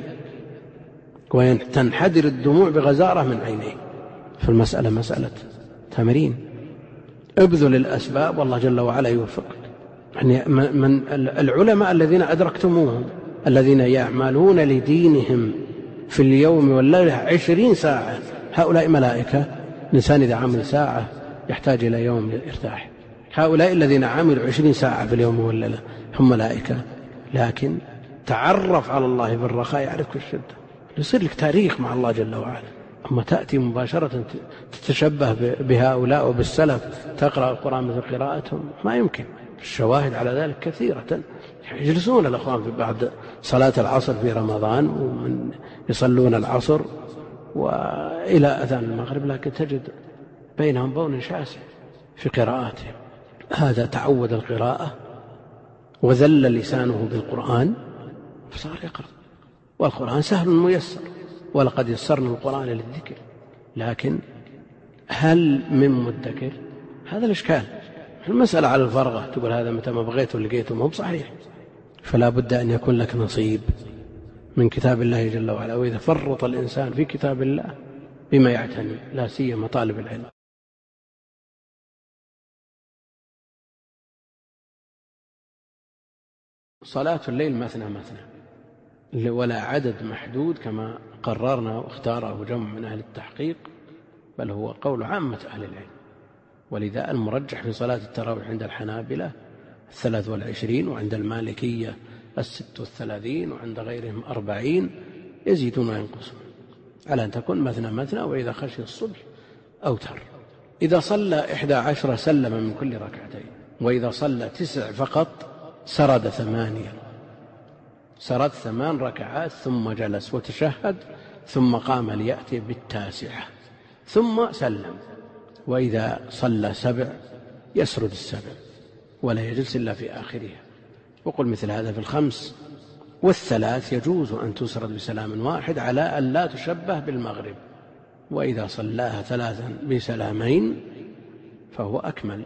وتنحدر الدموع بغزارة من عينيه. فالمسألة مسألة تمرين. ابذل الأسباب والله جل وعلا يوفقك. يعني من العلماء الذين أدركتموهم الذين يعملون لدينهم في اليوم والليلة عشرين ساعة، هؤلاء ملائكة. الإنسان إذا عمل ساعة يحتاج إلى يوم للإرتاح. هؤلاء الذين عملوا عشرين ساعة في اليوم والليلة هم ملائكة. لكن تعرف على الله بالرخاء يعرفك الشدة، يصير لك تاريخ مع الله جل وعلا. أما تأتي مباشرة تتشبه بهؤلاء وبالسلف تقرأ القرآن مثل قراءتهم، ما يمكن. الشواهد على ذلك كثيرة. يجلسون الأخوان في بعد صلاة العصر في رمضان ومن يصلون العصر وإلى أذان المغرب، لكن تجد بينهم بون شاسع في قراءاتهم. هذا تعود القراءة وذل لسانه بالقرآن فصار يقرأ، والقرآن سهل ميسر، ولقد يسرنا القرآن للذكر. لكن هل من مدكر؟ هذا الإشكال. المسألة على الفرغة، تقول هذا متى ما بغيته لقيته، ما هو صحيح. فلا بد أن يكون لك نصيب من كتاب الله جل وعلا. وإذا فرط الإنسان في كتاب الله بما يعتني، لا سيما طالب العلم. صلاة الليل مثنى مثنى، ولا عدد محدود كما قررنا واختاره جمع من أهل التحقيق، بل هو قول عامة أهل العلم. ولذا المرجح في صلاة التراويح عند الحنابلة الثلاث والعشرين، وعند المالكية الست والثلاثين، وعند غيرهم أربعين، يزيدون وينقصون على أن تكون مثنى مثنى. وإذا خشي الصبح أوتر. إذا صلى إحدى عشر سلم من كل ركعتين، وإذا صلى تسع فقط سرد ثمانيا، سرد ثمان ركعات ثم جلس وتشهد ثم قام ليأتي بالتاسعة ثم سلم. وإذا صلى سبع يسرد السبع ولا يجلس إلا في آخرها. وقل مثل هذا في الخمس. والثلاث يجوز أن تسرد بسلام واحد على أن لا تشبه بالمغرب، وإذا صلاها ثلاثا بسلامين فهو أكمل.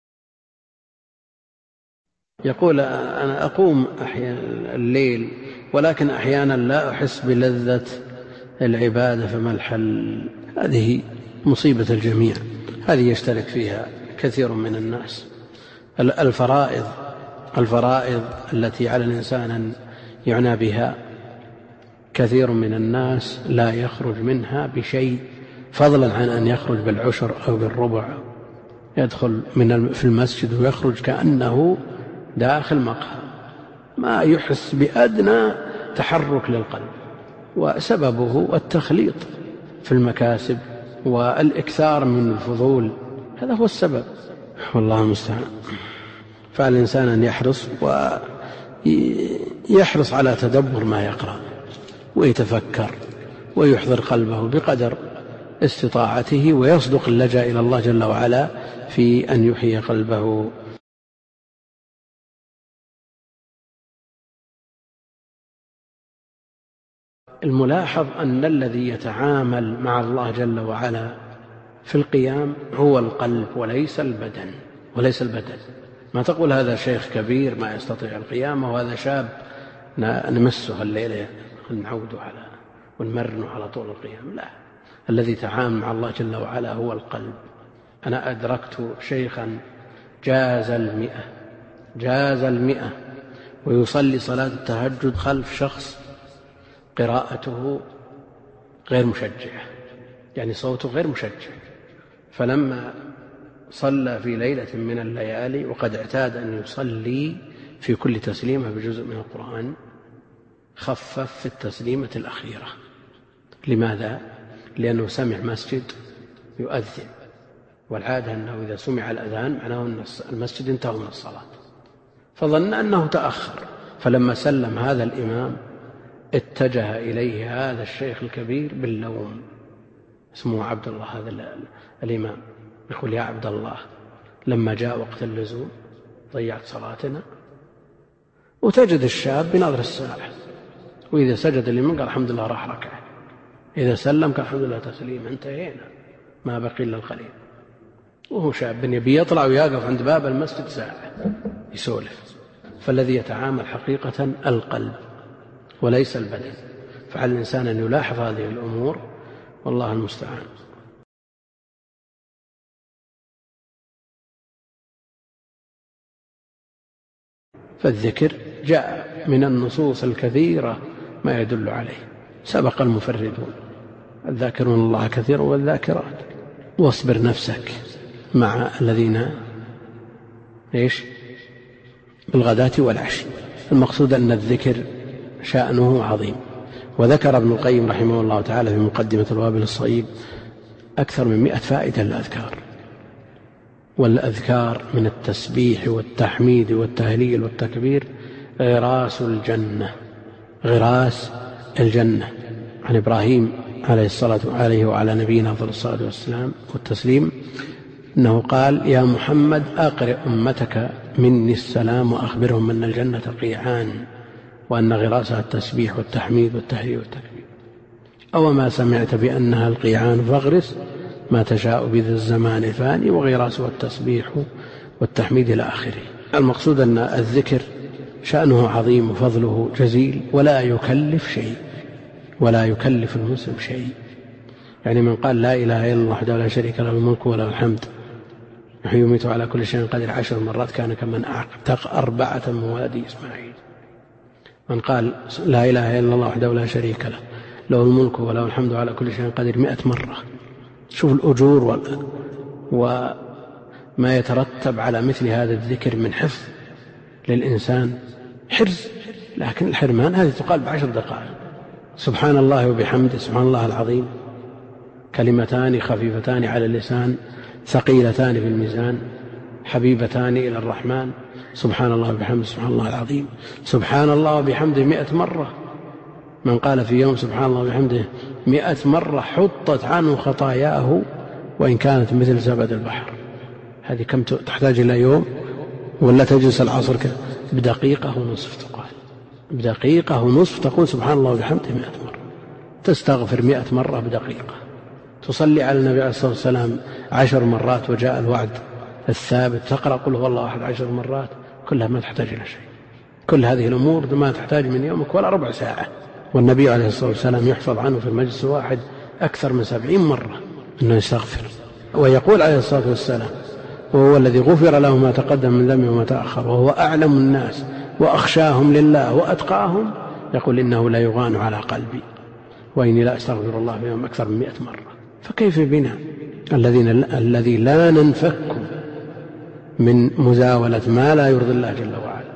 يقول: أنا أقوم أحيانا الليل ولكن أحيانا لا أحس بلذة العبادة فما الحل؟ هذه مصيبة الجميع، هذه يشترك فيها كثير من الناس. الفرائض الفرائض التي على الإنسان أن يعنى بها كثير من الناس لا يخرج منها بشيء، فضلا عن أن يخرج بالعشر أو بالربع. يدخل من في المسجد ويخرج كأنه داخل مقهى، ما يحس بأدنى تحرك للقلب، وسببه التخليط في المكاسب والإكثار من الفضول، هذا هو السبب، والله المستعان. فالإنسان أن يحرص ويحرص على تدبر ما يقرأ ويتفكر ويحضر قلبه بقدر استطاعته، ويصدق اللجأ إلى الله جل وعلا في أن يحيي قلبه. الملاحظ أن الذي يتعامل مع الله جل وعلا في القيام هو القلب وليس البدن وليس البدن. ما تقول هذا شيخ كبير ما يستطيع القيام وهذا شاب نمسه الليلة نعود على ونمرن على طول القيام، لا، الذي يتعامل مع الله جل وعلا هو القلب. أنا أدركت شيخا جاز المئة جاز المئة ويصلي صلاة التهجد خلف شخص قراءته غير مشجعة، يعني صوته غير مشجع، فلما صلى في ليلة من الليالي وقد اعتاد أن يصلي في كل تسليمة بجزء من القرآن، خفف في التسليمة الأخيرة. لماذا؟ لأنه سمع مسجد يؤذن، والعادة أنه إذا سمع الأذان معناه أن المسجد انتهى من الصلاة، فظن أنه تأخر، فلما سلم هذا الإمام اتجه إليه هذا الشيخ الكبير باللوم، اسمه عبد الله هذا الإمام، يقول: يا عبد الله، لما جاء وقت اللزوم ضيعت صلاتنا. وتجد الشاب بنظر الساعة، وإذا سجد الإمام قال الحمد لله راح ركعة، إذا سلم قال الحمد لله تسليم، انتهينا، ما بقي إلا القليل. وهو شاب يبي يطلع ويقف عند باب المسجد ساعة يسولف. فالذي يتعامل حقيقة القلب وليس البدن، فعلى الإنسان أن يلاحظ هذه الأمور، والله المستعان. فالذكر جاء من النصوص الكثيرة ما يدل عليه. سبق المفردون الذاكرون الله كثيرا والذاكرات. واصبر نفسك مع الذين إيش بالغداة والعشي. المقصود أن الذكر شأنه عظيم. وذكر ابن القيم رحمه الله تعالى في مقدمة الوابل الصيب أكثر من مئة فائدة للأذكار. والأذكار من التسبيح والتحميد والتهليل والتكبير غراس الجنة غراس الجنة. عن إبراهيم عليه الصلاة عليه وعلى نبينا أفضل الصلاة والسلام والتسليم أنه قال: يا محمد أقرئ أمتك مني السلام وأخبرهم أن الجنة قيعان وأن غراسها التسبيح والتحميد والتهليل والتكبير. أو ما سمعت بأنها القيعان فاغرس ما تشاء بذا الزمان فاني وغراسها التسبيح والتحميد إلى آخره. المقصود أن الذكر شأنه عظيم وفضله جزيل، ولا يكلف شيء ولا يكلف المسلم شيء. يعني من قال لا إله إلا الله وحده لا شريك له الملك وله الحمد يحيي ويميت على كل شيء قدير عشر مرات كان كمن أعتق أربعة من ولد إسماعيل. من قال لا إله إلا الله وحده لا شريك له له الملك وله الحمد على كل شيء قدير مئة مرة. شوف الأجور وما يترتب على مثل هذا الذكر من حفظ للإنسان، حرز. لكن الحرمان هذه تقال بعشر دقائق. سبحان الله وبحمده، سبحان الله العظيم، كلمتان خفيفتان على اللسان ثقيلتان في الميزان حبيبتان إلى الرحمن. سبحان الله وبحمده، سبحان الله العظيم، سبحان الله وبحمده مئة مرة. من قال في يوم سبحان الله وبحمده مئة مرة حطت عنه خطاياه وإن كانت مثل زبد البحر. هذه كم تحتاج إلى يوم؟ ولا تجلس العصر بدقيقة ونصف تقال بدقيقة ونصف تقول سبحان الله وبحمده مئة مرة. تستغفر مئة مرة بدقيقة. تصلي على النبي عليه الصلاة والسلام عشر مرات وجاء الوعد الثابت. تقرأ قل هو الله أحد عشر مرات، كلها ما تحتاج إلى شيء، كل هذه الأمور ما تحتاج من يومك ولا ربع ساعة. والنبي عليه الصلاة والسلام يحفظ عنه في المجلس الواحد أكثر من سبعين مرة أنه يستغفر، ويقول عليه الصلاة والسلام: وهو الذي غفر له ما تقدم من ذنبه وما تأخر وهو أعلم الناس وأخشاهم لله وأتقاهم، يقول: إنه لا يغان على قلبي وإني لا أستغفر الله في يوم أكثر من مئة مرة. فكيف بنا الذين الذي لا ننفك من مزاولة ما لا يرضي الله جل وعلا.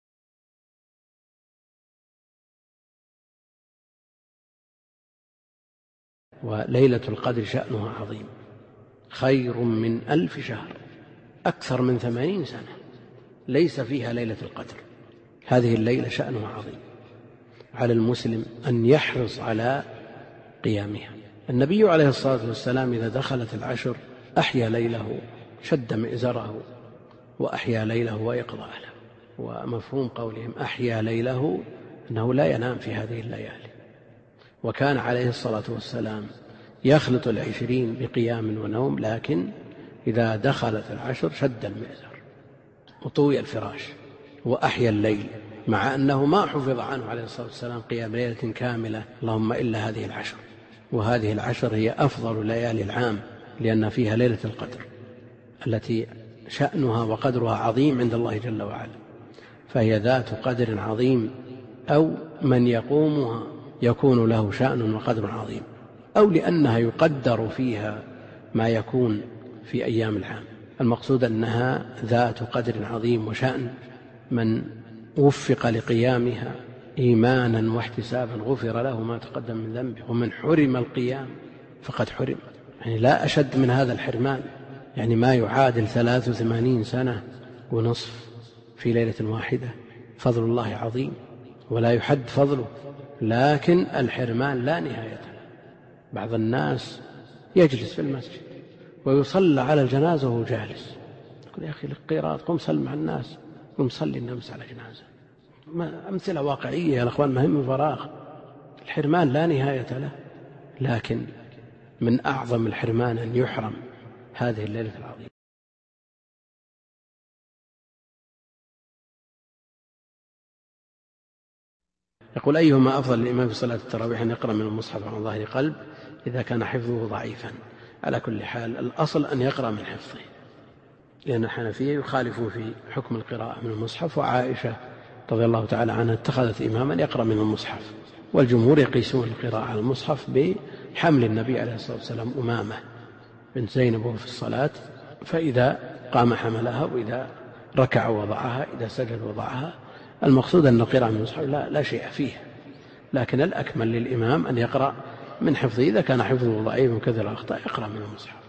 وليلة القدر شأنها عظيم، خير من ألف شهر، أكثر من ثمانين سنة ليس فيها ليلة القدر. هذه الليلة شأنها عظيم، على المسلم أن يحرص على قيامها. النبي عليه الصلاة والسلام إذا دخلت العشر أحيا ليله، شد مئزره وأحيا ليله ويقظى أهله. ومفهوم قولهم أحيا ليله أنه لا ينام في هذه الليالي. وكان عليه الصلاة والسلام يخلط العشرين بقيام ونوم، لكن إذا دخلت العشر شد المئزر وطوي الفراش وأحيا الليل، مع أنه ما حفظ عنه عليه الصلاة والسلام قيام ليلة كاملة اللهم إلا هذه العشر. وهذه العشر هي أفضل ليالي العام، لأن فيها ليلة القدر التي شأنها وقدرها عظيم عند الله جل وعلا، فهي ذات قدر عظيم، أو من يقومها يكون له شأن وقدر عظيم، أو لأنها يقدر فيها ما يكون في أيام العام. المقصود أنها ذات قدر عظيم وشأن. من وفق لقيامها إيمانا واحتسابا غفر له ما تقدم من ذنبه، ومن حرم القيام فقد حرم. يعني لا أشد من هذا الحرمان، يعني ما يعادل ثلاث وثمانين سنة ونصف في ليلة واحدة. فضل الله عظيم ولا يحد فضله، لكن الحرمان لا نهاية له. بعض الناس يجلس في المسجد ويصلى على الجنازة وهو جالس، يقول: يا أخي القيراط، قم صل مع الناس، قم صلي النمس على جنازة. أمثلة واقعية يا أخوان، ما هي من فراغ. الحرمان لا نهاية له، لكن من أعظم الحرمان أن يحرم هذه الليلة العظيمة. يقول: أيهما أفضل الإمام في صلاة التراويح، أن يقرأ من المصحف عن ظهر قلب إذا كان حفظه ضعيفا؟ على كل حال الأصل أن يقرأ من حفظه، لأن الحنفية يخالفون في حكم القراءة من المصحف، وعائشة رضي الله تعالى عنها اتخذت إماما يقرأ من المصحف، والجمهور يقيسون القراءة على المصحف بحمل النبي عليه الصلاة والسلام أمامة بنت زينب وهو في الصلاة، فإذا قام حملها، وإذا ركع وضعها، إذا سجد وضعها. المقصود أن القراءة من المصحف لا, لا شيء فيه، لكن الأكمل للإمام أن يقرأ من حفظه. إذا كان حفظه ضعيف وكثر الأخطاء يقرأ من المصحف.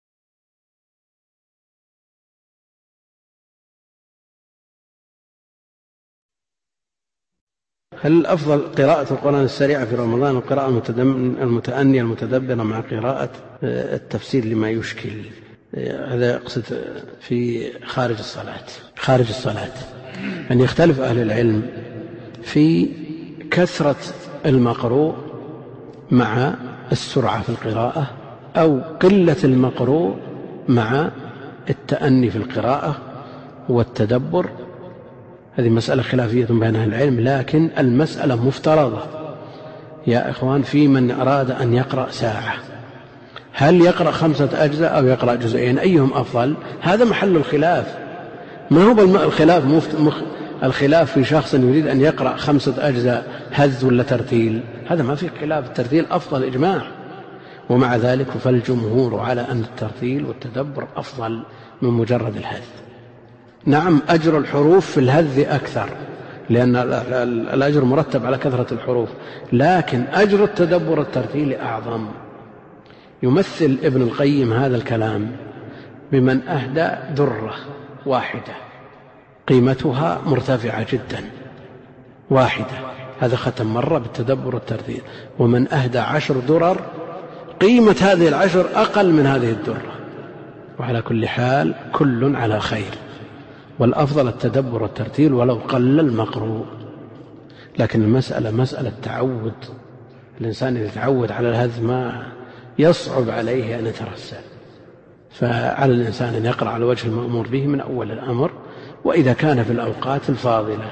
هل الأفضل قراءة القرآن السريعة في رمضان القراءة المتأنية المتدبرة مع قراءة التفسير لما يشكل؟ هذا يقصد في خارج الصلاة. خارج الصلاة أن يختلف أهل العلم في كثرة المقروء مع السرعة في القراءة، أو قلة المقروء مع التأني في القراءة والتدبر. هذه مسألة خلافية بين أهل العلم، لكن المسألة مفترضة يا إخوان في من أراد أن يقرأ ساعة. هل يقرأ خمسة أجزاء أو يقرأ جزئين؟ أيهم أفضل؟ هذا محل الخلاف. ما هو الخلاف؟ مف... الخلاف في شخص يريد أن يقرأ خمسة أجزاء هز ولا ترتيل، هذا ما في خلاف. الترتيل أفضل إجماع، ومع ذلك فالجمهور على أن الترتيل والتدبر أفضل من مجرد الهذ. نعم أجر الحروف في الهذ أكثر، لأن الأجر مرتب على كثرة الحروف، لكن أجر التدبر والترتيل أعظم. يمثل ابن القيم هذا الكلام بمن أهدى درة واحدة قيمتها مرتفعة جدا، واحدة، هذا ختم مرة بالتدبر والترتيل. ومن أهدى عشر درر قيمة هذه العشر أقل من هذه الدرة. وعلى كل حال كل على خير، والأفضل التدبر والترتيل ولو قل المقروء. لكن المسألة مسألة تعود، الإنسان إذا تعود على الهذ ما يصعب عليه أن يترسل، فعلى الإنسان أن يقرأ على وجه المأمور به من أول الأمر، وإذا كان في الأوقات الفاضلة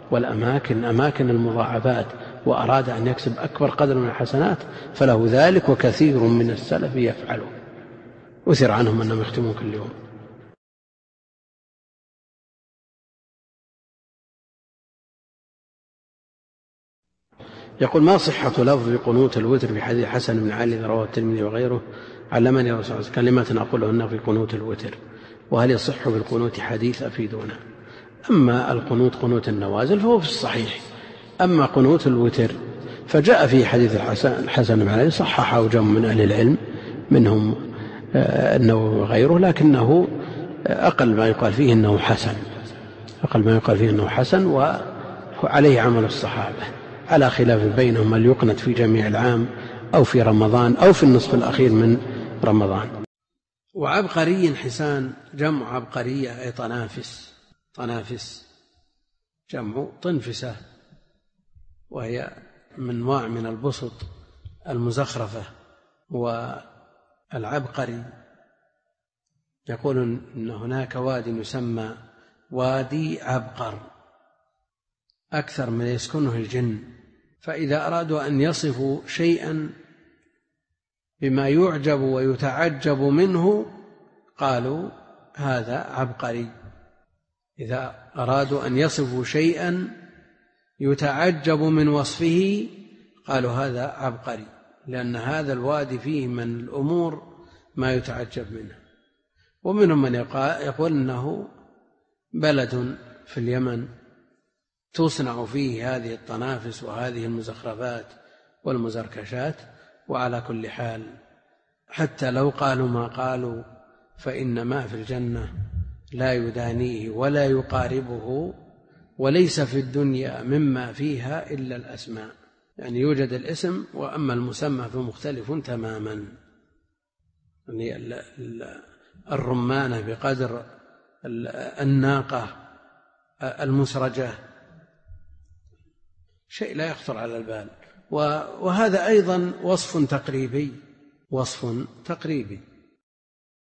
والأماكن أماكن المضاعفات وأراد أن يكسب أكبر قدر من الحسنات فله ذلك، وكثير من السلف يفعله، أثر عنهم أنهم يختمون كل يوم. يقول: ما صحة لفظ قنوت الوتر في حديث حسن بن علي رواه الترمذي وغيره علمني رسول الله كلمات أقولهن في قنوت الوتر، وهل يصح بالقنوت حديث أفيدونا؟ أما القنوت قنوت النوازل فهو في الصحيح، أما قنوت الوتر فجاء في حديث الحسن بن علي صححه جمع من أهل العلم منهم النووي وغيره، لكنه أقل ما يقال فيه أنه حسن، أقل ما يقال فيه أنه حسن، وعليه عمل الصحابة، على خلاف بينهم هل يقنت في جميع العام أو في رمضان أو في النصف الأخير من رمضان. وعبقري حسان جمع عبقرية أي طنافس، طنافس جمع طنفسة، وهي من نوع من البسط المزخرفة. والعبقري يقول إن هناك واد يسمى وادي عبقر أكثر من يسكنه الجن، فإذا أرادوا أن يصفوا شيئا بما يعجب ويتعجب منه قالوا هذا عبقري. إذا أرادوا أن يصفوا شيئا يتعجب من وصفه قالوا هذا عبقري، لأن هذا الوادي فيه من الأمور ما يتعجب منه. ومنهم من يقول إنه بلد في اليمن تصنع فيه هذه الطنافس وهذه المزخرفات والمزركشات. وعلى كل حال حتى لو قالوا ما قالوا فإن ما في الجنة لا يدانيه ولا يقاربه، وليس في الدنيا مما فيها إلا الأسماء، يعني يوجد الاسم وأما المسمى فمختلف تماما. يعني الرمانة بقدر الناقة المسرجة شيء لا يخطر على البال، وهذا أيضا وصف تقريبي، وصف تقريبي.